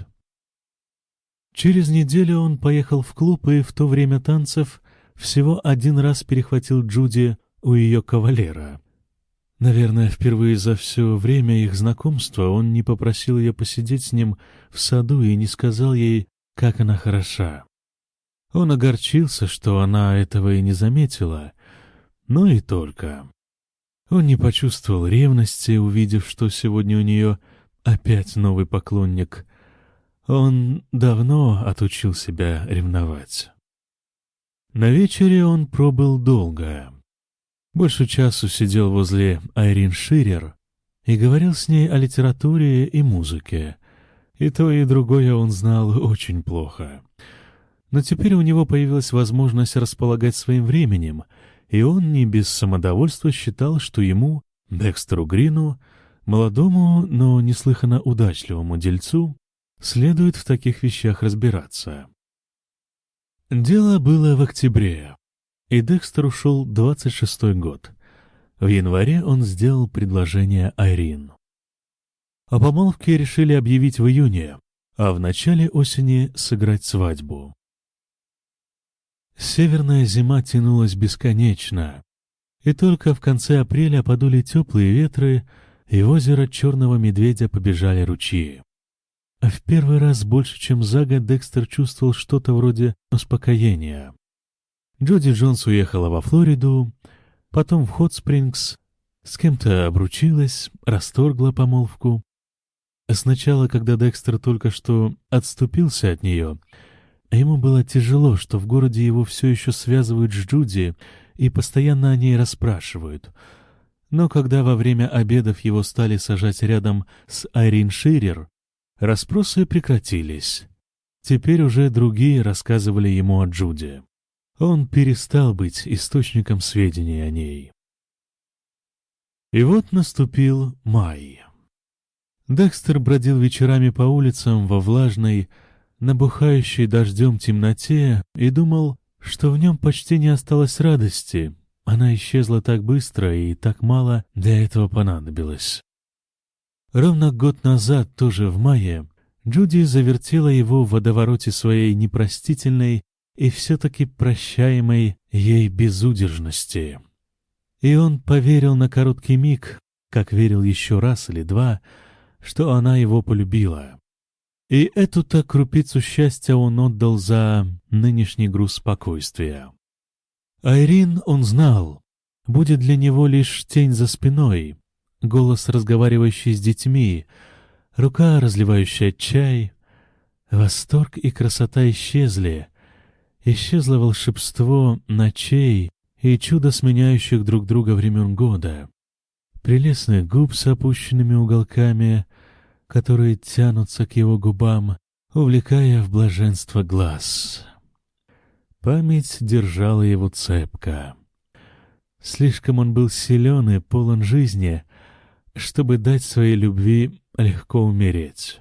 Через неделю он поехал в клуб и в то время танцев всего один раз перехватил Джуди у ее кавалера. Наверное, впервые за все время их знакомства он не попросил ее посидеть с ним в саду и не сказал ей, как она хороша. Он огорчился, что она этого и не заметила, но и только. Он не почувствовал ревности, увидев, что сегодня у нее опять новый поклонник. Он давно отучил себя ревновать. На вечере он пробыл долго. Больше часу сидел возле Айрин Ширер и говорил с ней о литературе и музыке. И то, и другое он знал очень плохо. Но теперь у него появилась возможность располагать своим временем, и он не без самодовольства считал, что ему, Декстеру Грину, молодому, но неслыханно удачливому дельцу, следует в таких вещах разбираться. Дело было в октябре, и Декстер ушел 26-й год. В январе он сделал предложение Айрин. О помолвке решили объявить в июне, а в начале осени сыграть свадьбу. Северная зима тянулась бесконечно, и только в конце апреля подули теплые ветры, и в озеро Черного Медведя побежали ручьи. А в первый раз больше, чем за год, Декстер чувствовал что-то вроде успокоения. Джуди Джонс уехала во Флориду, потом в Хот-Спрингс, с кем-то обручилась, расторгла помолвку. Сначала, когда Декстер только что отступился от нее, ему было тяжело, что в городе его все еще связывают с Джуди и постоянно о ней расспрашивают. Но когда во время обедов его стали сажать рядом с Айрин Ширер, расспросы прекратились. Теперь уже другие рассказывали ему о Джуди. Он перестал быть источником сведений о ней. И вот наступил май. Декстер бродил вечерами по улицам во влажной, набухающей дождем темноте и думал, что в нем почти не осталось радости. Она исчезла так быстро и так мало для этого понадобилось. Ровно год назад, тоже в мае, Джуди завертела его в водовороте своей непростительной и все-таки прощаемой ей безудержности. И он поверил на короткий миг, как верил еще раз или два, что она его полюбила. И эту-то крупицу счастья он отдал за нынешний груз спокойствия. Айрин, он знал, будет для него лишь тень за спиной, голос, разговаривающий с детьми, рука, разливающая чай. Восторг и красота исчезли. Исчезло волшебство ночей и чудо сменяющих друг друга времен года, прелестных губ с опущенными уголками, которые тянутся к его губам, увлекая в блаженство глаз. Память держала его цепко. Слишком он был силен и полон жизни, чтобы дать своей любви легко умереть.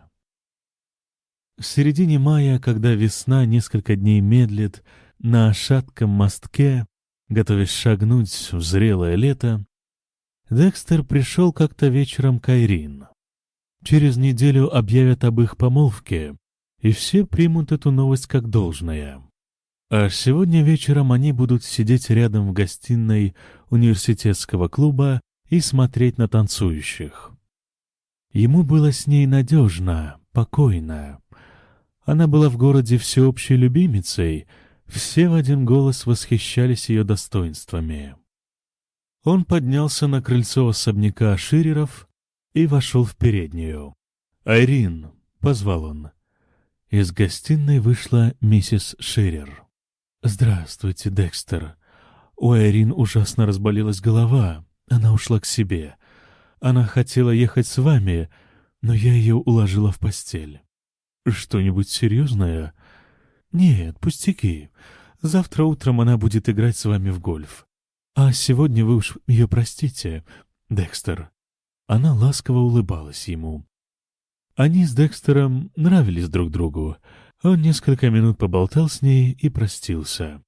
В середине мая, когда весна несколько дней медлит на шатком мостке, готовясь шагнуть в зрелое лето, Декстер пришел как-то вечером к Айрин. Через неделю объявят об их помолвке, и все примут эту новость как должное. А сегодня вечером они будут сидеть рядом в гостиной университетского клуба и смотреть на танцующих. Ему было с ней надежно, покойно. Она была в городе всеобщей любимицей, все в один голос восхищались ее достоинствами. Он поднялся на крыльцо особняка Ширеров и вошел в переднюю. «Айрин!» — позвал он. Из гостиной вышла миссис Ширер. «Здравствуйте, Декстер. У Айрин ужасно разболелась голова. Она ушла к себе. Она хотела ехать с вами, но я ее уложила в постель». «Что-нибудь серьезное?» «Нет, пустяки. Завтра утром она будет играть с вами в гольф. А сегодня вы уж ее простите, Декстер». Она ласково улыбалась ему. Они с Декстером нравились друг другу. Он несколько минут поболтал с ней и простился.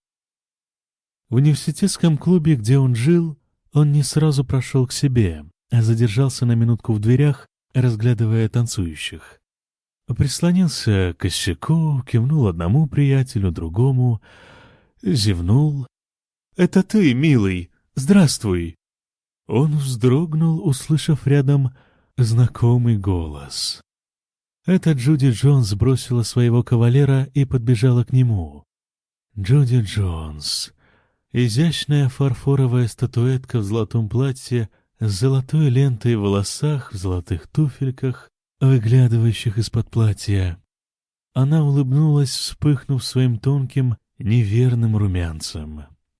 В университетском клубе, где он жил, он не сразу прошел к себе, а задержался на минутку в дверях, разглядывая танцующих. Прислонился к косяку, кивнул одному приятелю, другому, зевнул. «Это ты, милый! Здравствуй!» Он вздрогнул, услышав рядом знакомый голос. Это Джуди Джонс бросила своего кавалера и подбежала к нему. Джуди Джонс. Изящная фарфоровая статуэтка в золотом платье с золотой лентой в волосах, в золотых туфельках, выглядывающих из-под платья. Она улыбнулась, вспыхнув своим тонким, неверным румянцем.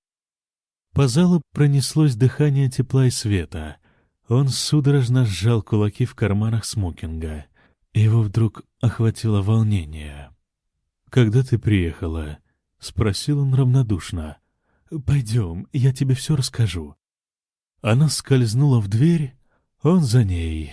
По залу пронеслось дыхание тепла и света. Он судорожно сжал кулаки в карманах смокинга. Его вдруг охватило волнение. «Когда ты приехала?» — спросил он равнодушно. «Пойдем, я тебе все расскажу». Она скользнула в дверь, он за ней.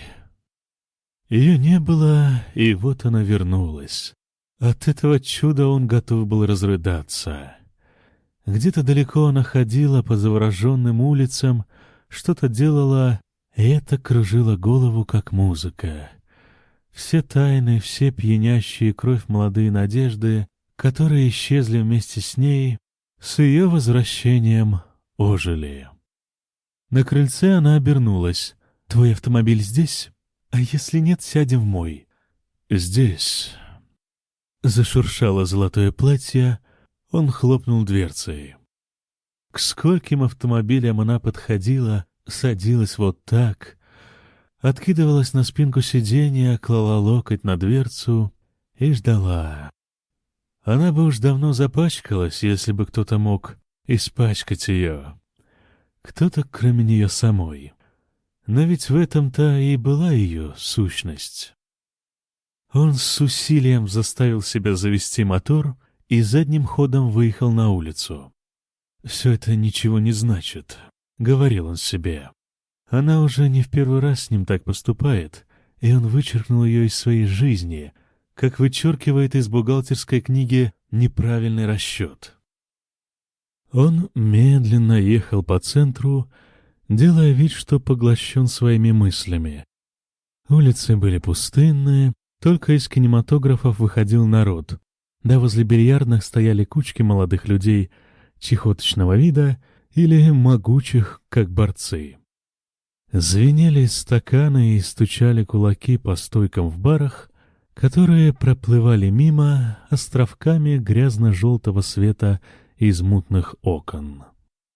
Ее не было, и вот она вернулась. От этого чуда он готов был разрыдаться. Где-то далеко она ходила по завороженным улицам, что-то делала, и это кружило голову, как музыка. Все тайны, все пьянящие кровь молодые надежды, которые исчезли вместе с ней, с ее возвращением ожили. На крыльце она обернулась. «Твой автомобиль здесь? А если нет, сядем в мой». «Здесь». Зашуршало золотое платье, он хлопнул дверцей. К скольким автомобилям она подходила, садилась вот так, откидывалась на спинку сиденья, клала локоть на дверцу и ждала. Она бы уж давно запачкалась, если бы кто-то мог испачкать ее. Кто-то, кроме нее самой. Но ведь в этом-то и была ее сущность. Он с усилием заставил себя завести мотор и задним ходом выехал на улицу. «Все это ничего не значит», — говорил он себе. Она уже не в первый раз с ним так поступает, и он вычеркнул ее из своей жизни, как вычеркивает из бухгалтерской книги неправильный расчет. Он медленно ехал по центру, делая вид, что поглощен своими мыслями. Улицы были пустынные, только из кинематографов выходил народ, да возле бильярдных стояли кучки молодых людей чехоточного вида или могучих, как борцы. Звенели стаканы и стучали кулаки по стойкам в барах, которые проплывали мимо островками грязно-желтого света из мутных окон.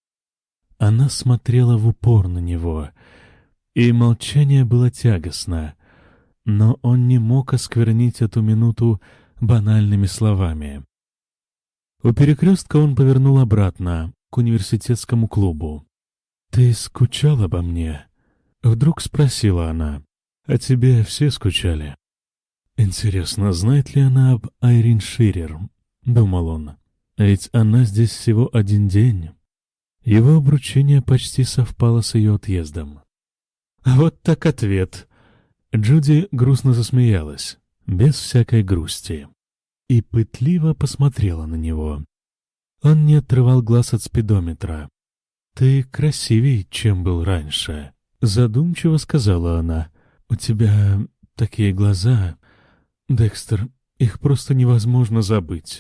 Она смотрела в упор на него, и молчание было тягостно, но он не мог осквернить эту минуту банальными словами. У перекрестка он повернул обратно, к к университетскому клубу. «Ты скучал обо мне?» — вдруг спросила она. «О тебе все скучали». «Интересно, знает ли она об Айрин Ширер?» — думал он. «Ведь она здесь всего один день». Его обручение почти совпало с ее отъездом. Вот так ответ. Джуди грустно засмеялась, без всякой грусти, и пытливо посмотрела на него. Он не отрывал глаз от спидометра. «Ты красивей, чем был раньше», — задумчиво сказала она. «У тебя такие глаза, Декстер, их просто невозможно забыть».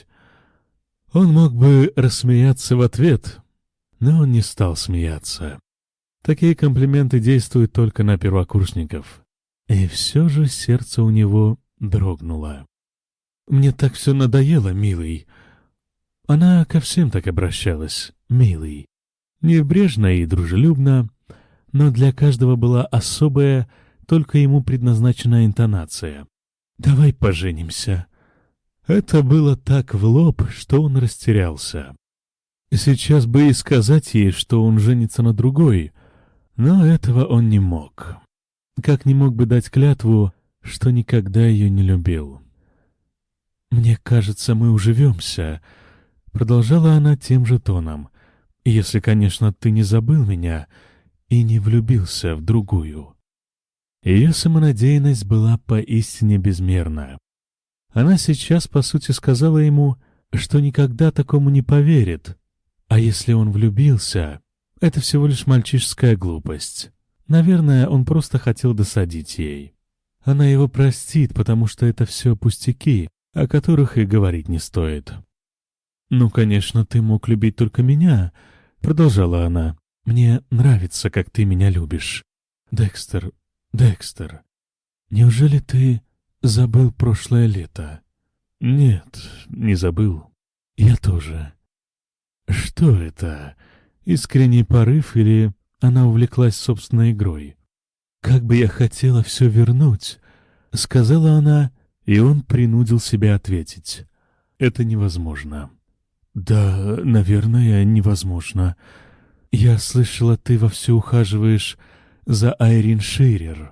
Он мог бы рассмеяться в ответ, но он не стал смеяться. Такие комплименты действуют только на первокурсников. И все же сердце у него дрогнуло. «Мне так все надоело, милый». Она ко всем так обращалась, милый. Небрежно и дружелюбно, но для каждого была особая, только ему предназначенная интонация. «Давай поженимся». Это было так в лоб, что он растерялся. Сейчас бы и сказать ей, что он женится на другой, но этого он не мог. Как не мог бы дать клятву, что никогда ее не любил. «Мне кажется, мы уживемся», — продолжала она тем же тоном, «если, конечно, ты не забыл меня и не влюбился в другую». Ее самонадеянность была поистине безмерна. Она сейчас, по сути, сказала ему, что никогда такому не поверит. А если он влюбился, это всего лишь мальчишеская глупость. Наверное, он просто хотел досадить ей. Она его простит, потому что это все пустяки, о которых и говорить не стоит. «Ну, конечно, ты мог любить только меня», — продолжала она. «Мне нравится, как ты меня любишь. Декстер, Декстер, неужели ты забыл прошлое лето?» «Нет, не забыл. Я тоже». Что это? Искренний порыв или она увлеклась собственной игрой? «Как бы я хотела все вернуть», — сказала она, и он принудил себя ответить. «Это невозможно». «Да, наверное, невозможно. Я слышала, ты вовсю ухаживаешь за Айрин Ширер».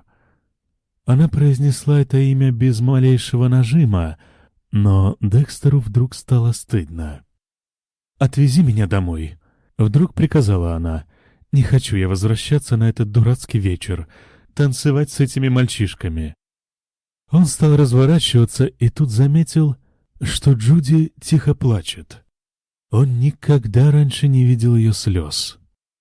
Она произнесла это имя без малейшего нажима, но Декстеру вдруг стало стыдно. «Отвези меня домой», — вдруг приказала она. «Не хочу я возвращаться на этот дурацкий вечер, танцевать с этими мальчишками». Он стал разворачиваться и тут заметил, что Джуди тихо плачет. Он никогда раньше не видел ее слез.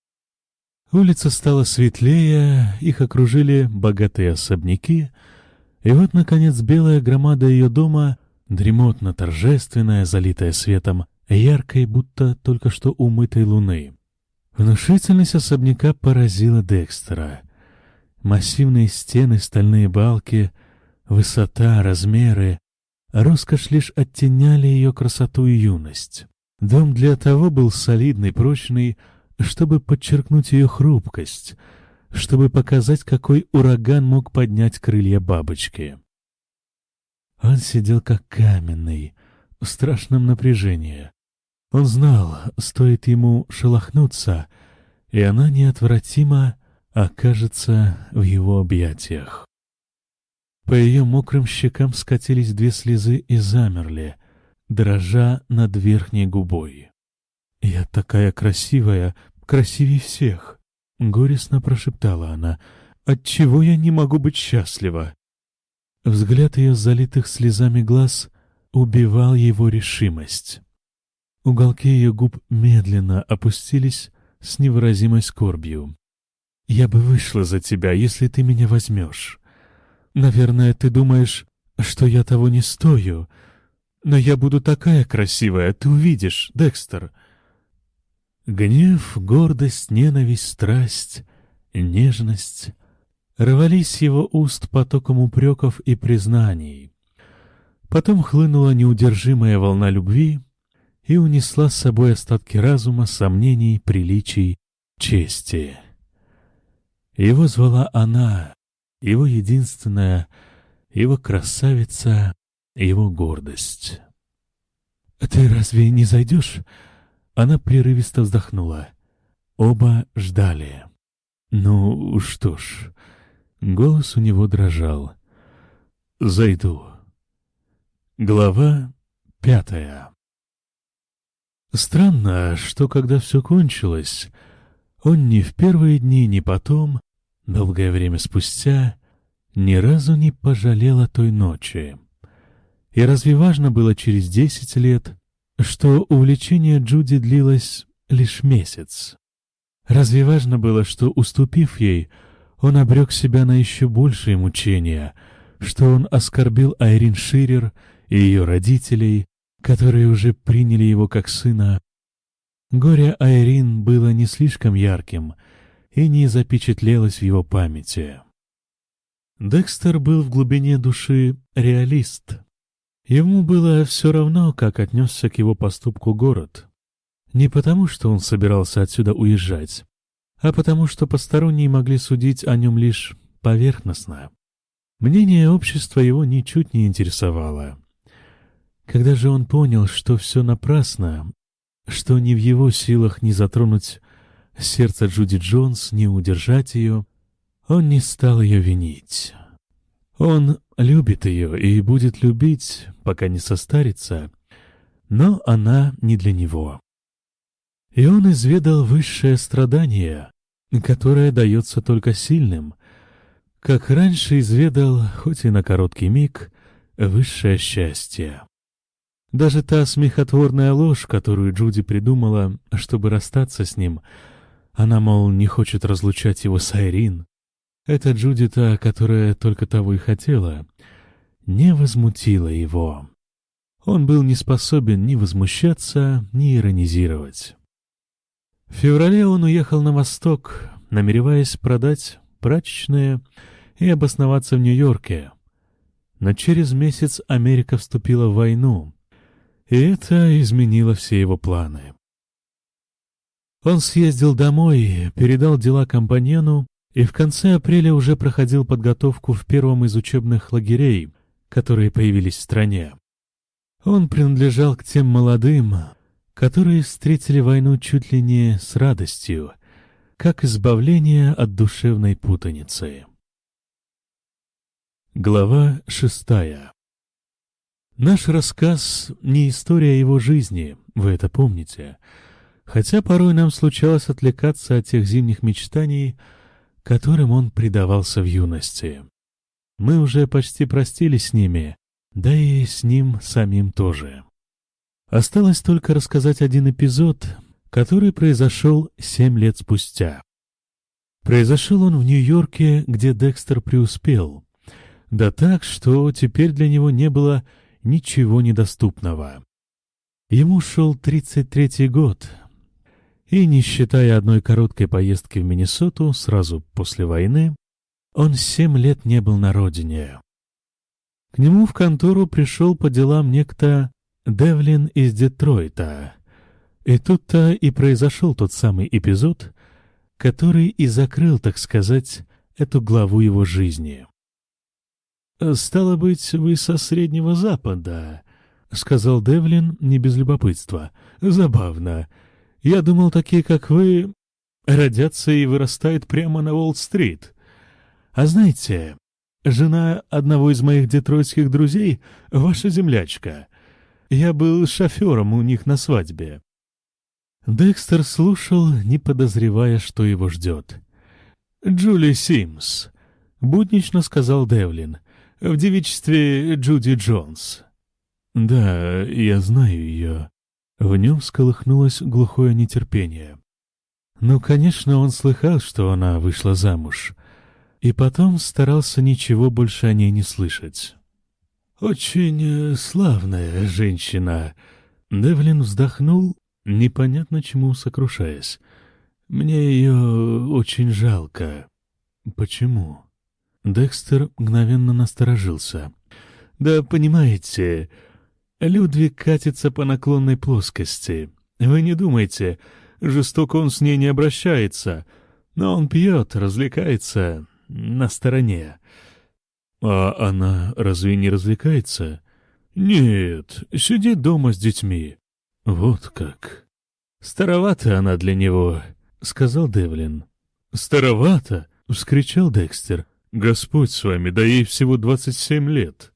Улица стала светлее, их окружили богатые особняки, и вот, наконец, белая громада ее дома, дремотно-торжественная, залитая светом, яркой, будто только что умытой луны. Внушительность особняка поразила Декстера. Массивные стены, стальные балки, высота, размеры, роскошь лишь оттеняли ее красоту и юность. Дом для того был солидный, прочный, чтобы подчеркнуть ее хрупкость, чтобы показать, какой ураган мог поднять крылья бабочки. Он сидел как каменный, в страшном напряжении. Он знал, стоит ему шелохнуться, и она неотвратимо окажется в его объятиях. По ее мокрым щекам скатились 2 слезы и замерли, дрожа над верхней губой. «Я такая красивая, красивей всех!» — горестно прошептала она. «Отчего я не могу быть счастлива?» Взгляд ее залитых слезами глаз убивал его решимость. Уголки ее губ медленно опустились с невыразимой скорбью. «Я бы вышла за тебя, если ты меня возьмешь. Наверное, ты думаешь, что я того не стою, но я буду такая красивая, ты увидишь, Декстер». Гнев, гордость, ненависть, страсть, нежность рвались с его уст потоком упреков и признаний. Потом хлынула неудержимая волна любви и унесла с собой остатки разума, сомнений, приличий, чести. Его звала она, его единственная, его красавица, его гордость. «Ты разве не зайдешь? Она прерывисто вздохнула. Оба ждали. Ну что ж, голос у него дрожал. «Зайду». Глава 5. Странно, что когда все кончилось, он ни в первые дни, ни потом, долгое время спустя, ни разу не пожалел о той ночи. И разве важно было через 10 лет, что увлечение Джуди длилось лишь месяц? Разве важно было, что, уступив ей, он обрек себя на еще большие мучения, что он оскорбил Айрин Ширер и ее родителей, которые уже приняли его как сына? Горе Айрин было не слишком ярким и не запечатлелось в его памяти. Декстер был в глубине души реалист. Ему было все равно, как отнесся к его поступку город. Не потому, что он собирался отсюда уезжать, а потому, что посторонние могли судить о нем лишь поверхностно. Мнение общества его ничуть не интересовало. Когда же он понял, что все напрасно, что не в его силах ни затронуть сердце Джуди Джонс, ни удержать ее, он не стал ее винить. Он любит ее и будет любить, пока не состарится, но она не для него. И он изведал высшее страдание, которое дается только сильным, как раньше изведал, хоть и на короткий миг, высшее счастье. Даже та смехотворная ложь, которую Джуди придумала, чтобы расстаться с ним, она, мол, не хочет разлучать его с Айрин, эта Джуди, та, которая только того и хотела, не возмутила его. Он был не способен ни возмущаться, ни иронизировать. В феврале он уехал на восток, намереваясь продать прачечное и обосноваться в Нью-Йорке. Но через месяц Америка вступила в войну, и это изменило все его планы. Он съездил домой, передал дела компаньону и в конце апреля уже проходил подготовку в первом из учебных лагерей, которые появились в стране. Он принадлежал к тем молодым, которые встретили войну чуть ли не с радостью, как избавление от душевной путаницы. Глава 6. Наш рассказ не история его жизни, вы это помните, хотя порой нам случалось отвлекаться от тех зимних мечтаний, которым он предавался в юности. Мы уже почти простились с ними, да и с ним самим тоже. Осталось только рассказать один эпизод, который произошел 7 лет спустя. Произошел он в Нью-Йорке, где Декстер преуспел. Да так, что теперь для него не было ничего недоступного. Ему шел 33-й год, и, не считая одной короткой поездки в Миннесоту сразу после войны, он 7 лет не был на родине. К нему в контору пришел по делам некто Девлин из Детройта, и тут-то и произошел тот самый эпизод, который и закрыл, так сказать, эту главу его жизни. «Стало быть, вы со Среднего Запада», — сказал Девлин не без любопытства. «Забавно. Я думал, такие, как вы, родятся и вырастают прямо на Уолл-стрит. А знаете, жена одного из моих детройтских друзей — ваша землячка. Я был шофером у них на свадьбе». Декстер слушал, не подозревая, что его ждет. «Джули Симс», — буднично сказал Девлин, — «в девичестве Джуди Джонс». «Да, я знаю ее». В нем всколыхнулось глухое нетерпение. Ну, конечно, он слыхал, что она вышла замуж, и потом старался ничего больше о ней не слышать. «Очень славная женщина», — Девлин вздохнул, непонятно чему сокрушаясь. «Мне ее очень жалко». «Почему?» Декстер мгновенно насторожился. «Да понимаете, Людвиг катится по наклонной плоскости. Вы не думайте, жестоко он с ней не обращается, но он пьет, развлекается на стороне». «А она разве не развлекается?» «Нет, сидит дома с детьми». «Вот как». «Старовата она для него», — сказал Девлин. «Старовата?» — вскричал Декстер. «Господь с вами, да ей всего 27 лет».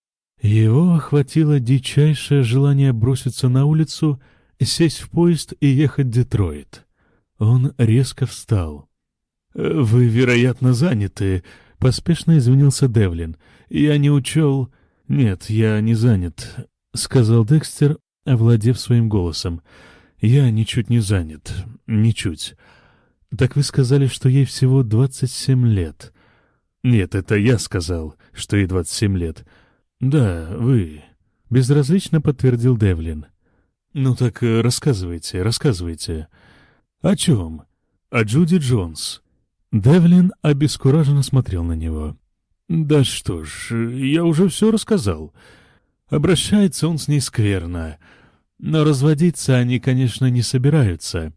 Его охватило дичайшее желание броситься на улицу, сесть в поезд и ехать в Детройт. Он резко встал. «Вы, вероятно, заняты», — поспешно извинился Девлин. «Я не учел...» «Нет, я не занят», — сказал Декстер, овладев своим голосом. «Я ничуть не занят. Ничуть. Так вы сказали, что ей всего 27 лет». «Нет, это я сказал, что ей 27 лет». «Да, вы», — безразлично подтвердил Девлин. «Ну так рассказывайте, рассказывайте». «О чем?» «О Джуди Джонс». Девлин обескураженно смотрел на него. «Да что ж, я уже все рассказал. Обращается он с ней скверно. Но разводиться они, конечно, не собираются.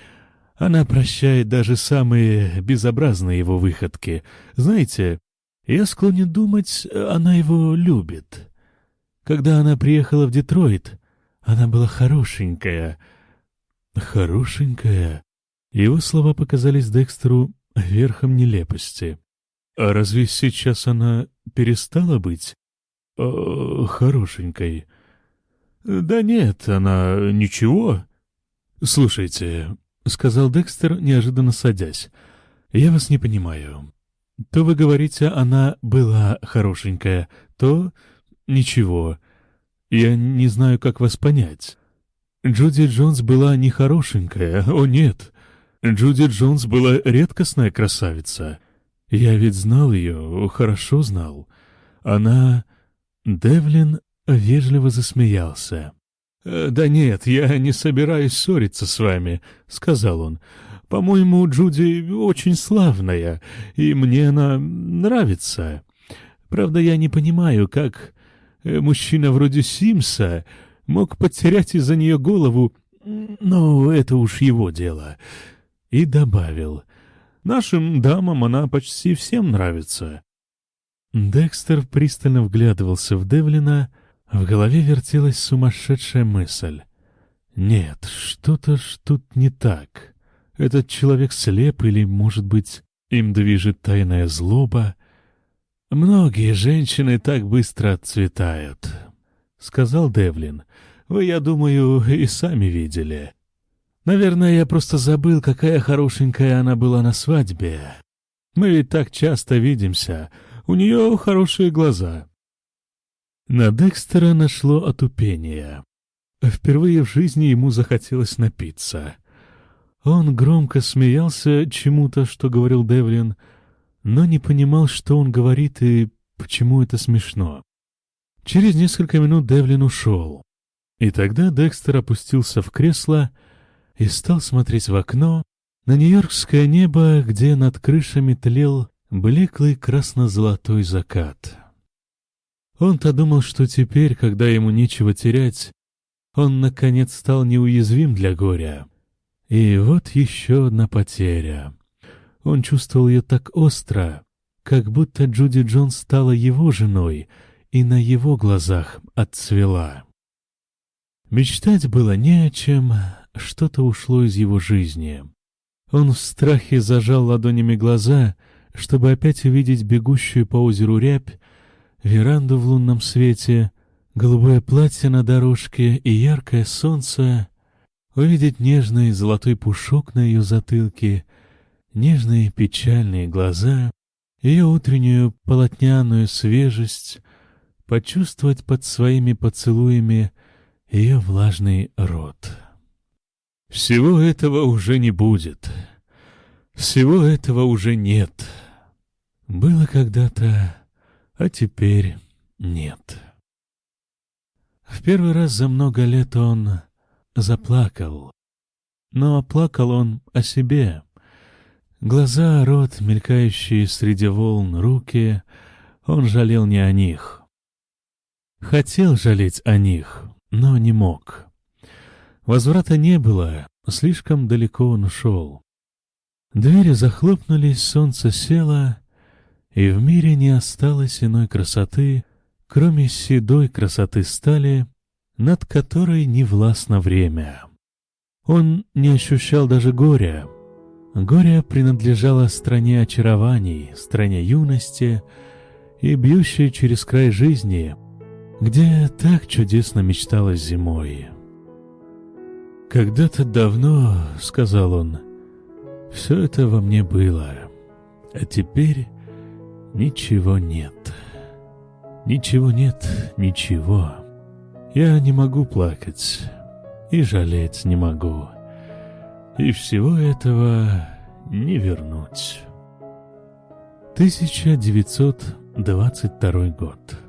Она прощает даже самые безобразные его выходки. Знаете, я склонен думать, она его любит. Когда она приехала в Детройт, она была хорошенькая». «Хорошенькая?» Его слова показались Декстеру верхом нелепости. «А разве сейчас она перестала быть хорошенькой?» «Да нет, она ничего». «Слушайте», — сказал Декстер, неожиданно садясь, — «я вас не понимаю. То вы говорите, она была хорошенькая, то ничего. Я не знаю, как вас понять. Джуди Джонс была не хорошенькая, о нет. Джуди Джонс была редкостная красавица. Я ведь знал ее, хорошо знал. Она...» Девлин вежливо засмеялся. «Да нет, я не собираюсь ссориться с вами», — сказал он. «По-моему, Джуди очень славная, и мне она нравится. Правда, я не понимаю, как мужчина вроде Симса мог потерять из-за нее голову, но это уж его дело». И добавил: «Нашим дамам она почти всем нравится». Декстер пристально вглядывался в Девлина. В голове вертелась сумасшедшая мысль. «Нет, что-то ж тут не так. Этот человек слеп или, может быть, им движет тайная злоба? Многие женщины так быстро отцветают», — сказал Девлин. «Вы, я думаю, и сами видели. Наверное, я просто забыл, какая хорошенькая она была на свадьбе. Мы ведь так часто видимся. У нее хорошие глаза». На Декстера нашло отупение. Впервые в жизни ему захотелось напиться. Он громко смеялся чему-то, что говорил Девлин, но не понимал, что он говорит и почему это смешно. Через несколько минут Девлин ушел. И тогда Декстер опустился в кресло и стал смотреть в окно на нью-йоркское небо, где над крышами тлел блеклый красно-золотой закат. Он-то думал, что теперь, когда ему нечего терять, он, наконец, стал неуязвим для горя. И вот еще одна потеря. Он чувствовал ее так остро, как будто Джуди Джонс стала его женой и на его глазах отцвела. Мечтать было не о чем, что-то ушло из его жизни. Он в страхе зажал ладонями глаза, чтобы опять увидеть бегущую по озеру рябь, веранду в лунном свете, голубое платье на дорожке и яркое солнце, увидеть нежный золотой пушок на ее затылке, нежные печальные глаза, ее утреннюю полотняную свежесть, почувствовать под своими поцелуями ее влажный рот. Всего этого уже не будет. Всего этого уже нет. Было когда-то, а теперь нет. В первый раз за много лет он заплакал. Но плакал он о себе. Глаза, рот, мелькающие среди волн руки, он жалел не о них. Хотел жалеть о них, но не мог. Возврата не было, слишком далеко он ушел. Двери захлопнулись, солнце село, и в мире не осталось иной красоты, кроме седой красоты стали, над которой не властно время. Он не ощущал даже горя. Горе принадлежало стране очарований, стране юности и бьющей через край жизни, где так чудесно мечталось зимой. «Когда-то давно, — сказал он, — все это во мне было, а теперь ничего нет. Ничего нет, ничего. Я не могу плакать и жалеть не могу, и всего этого не вернуть». 1922 год.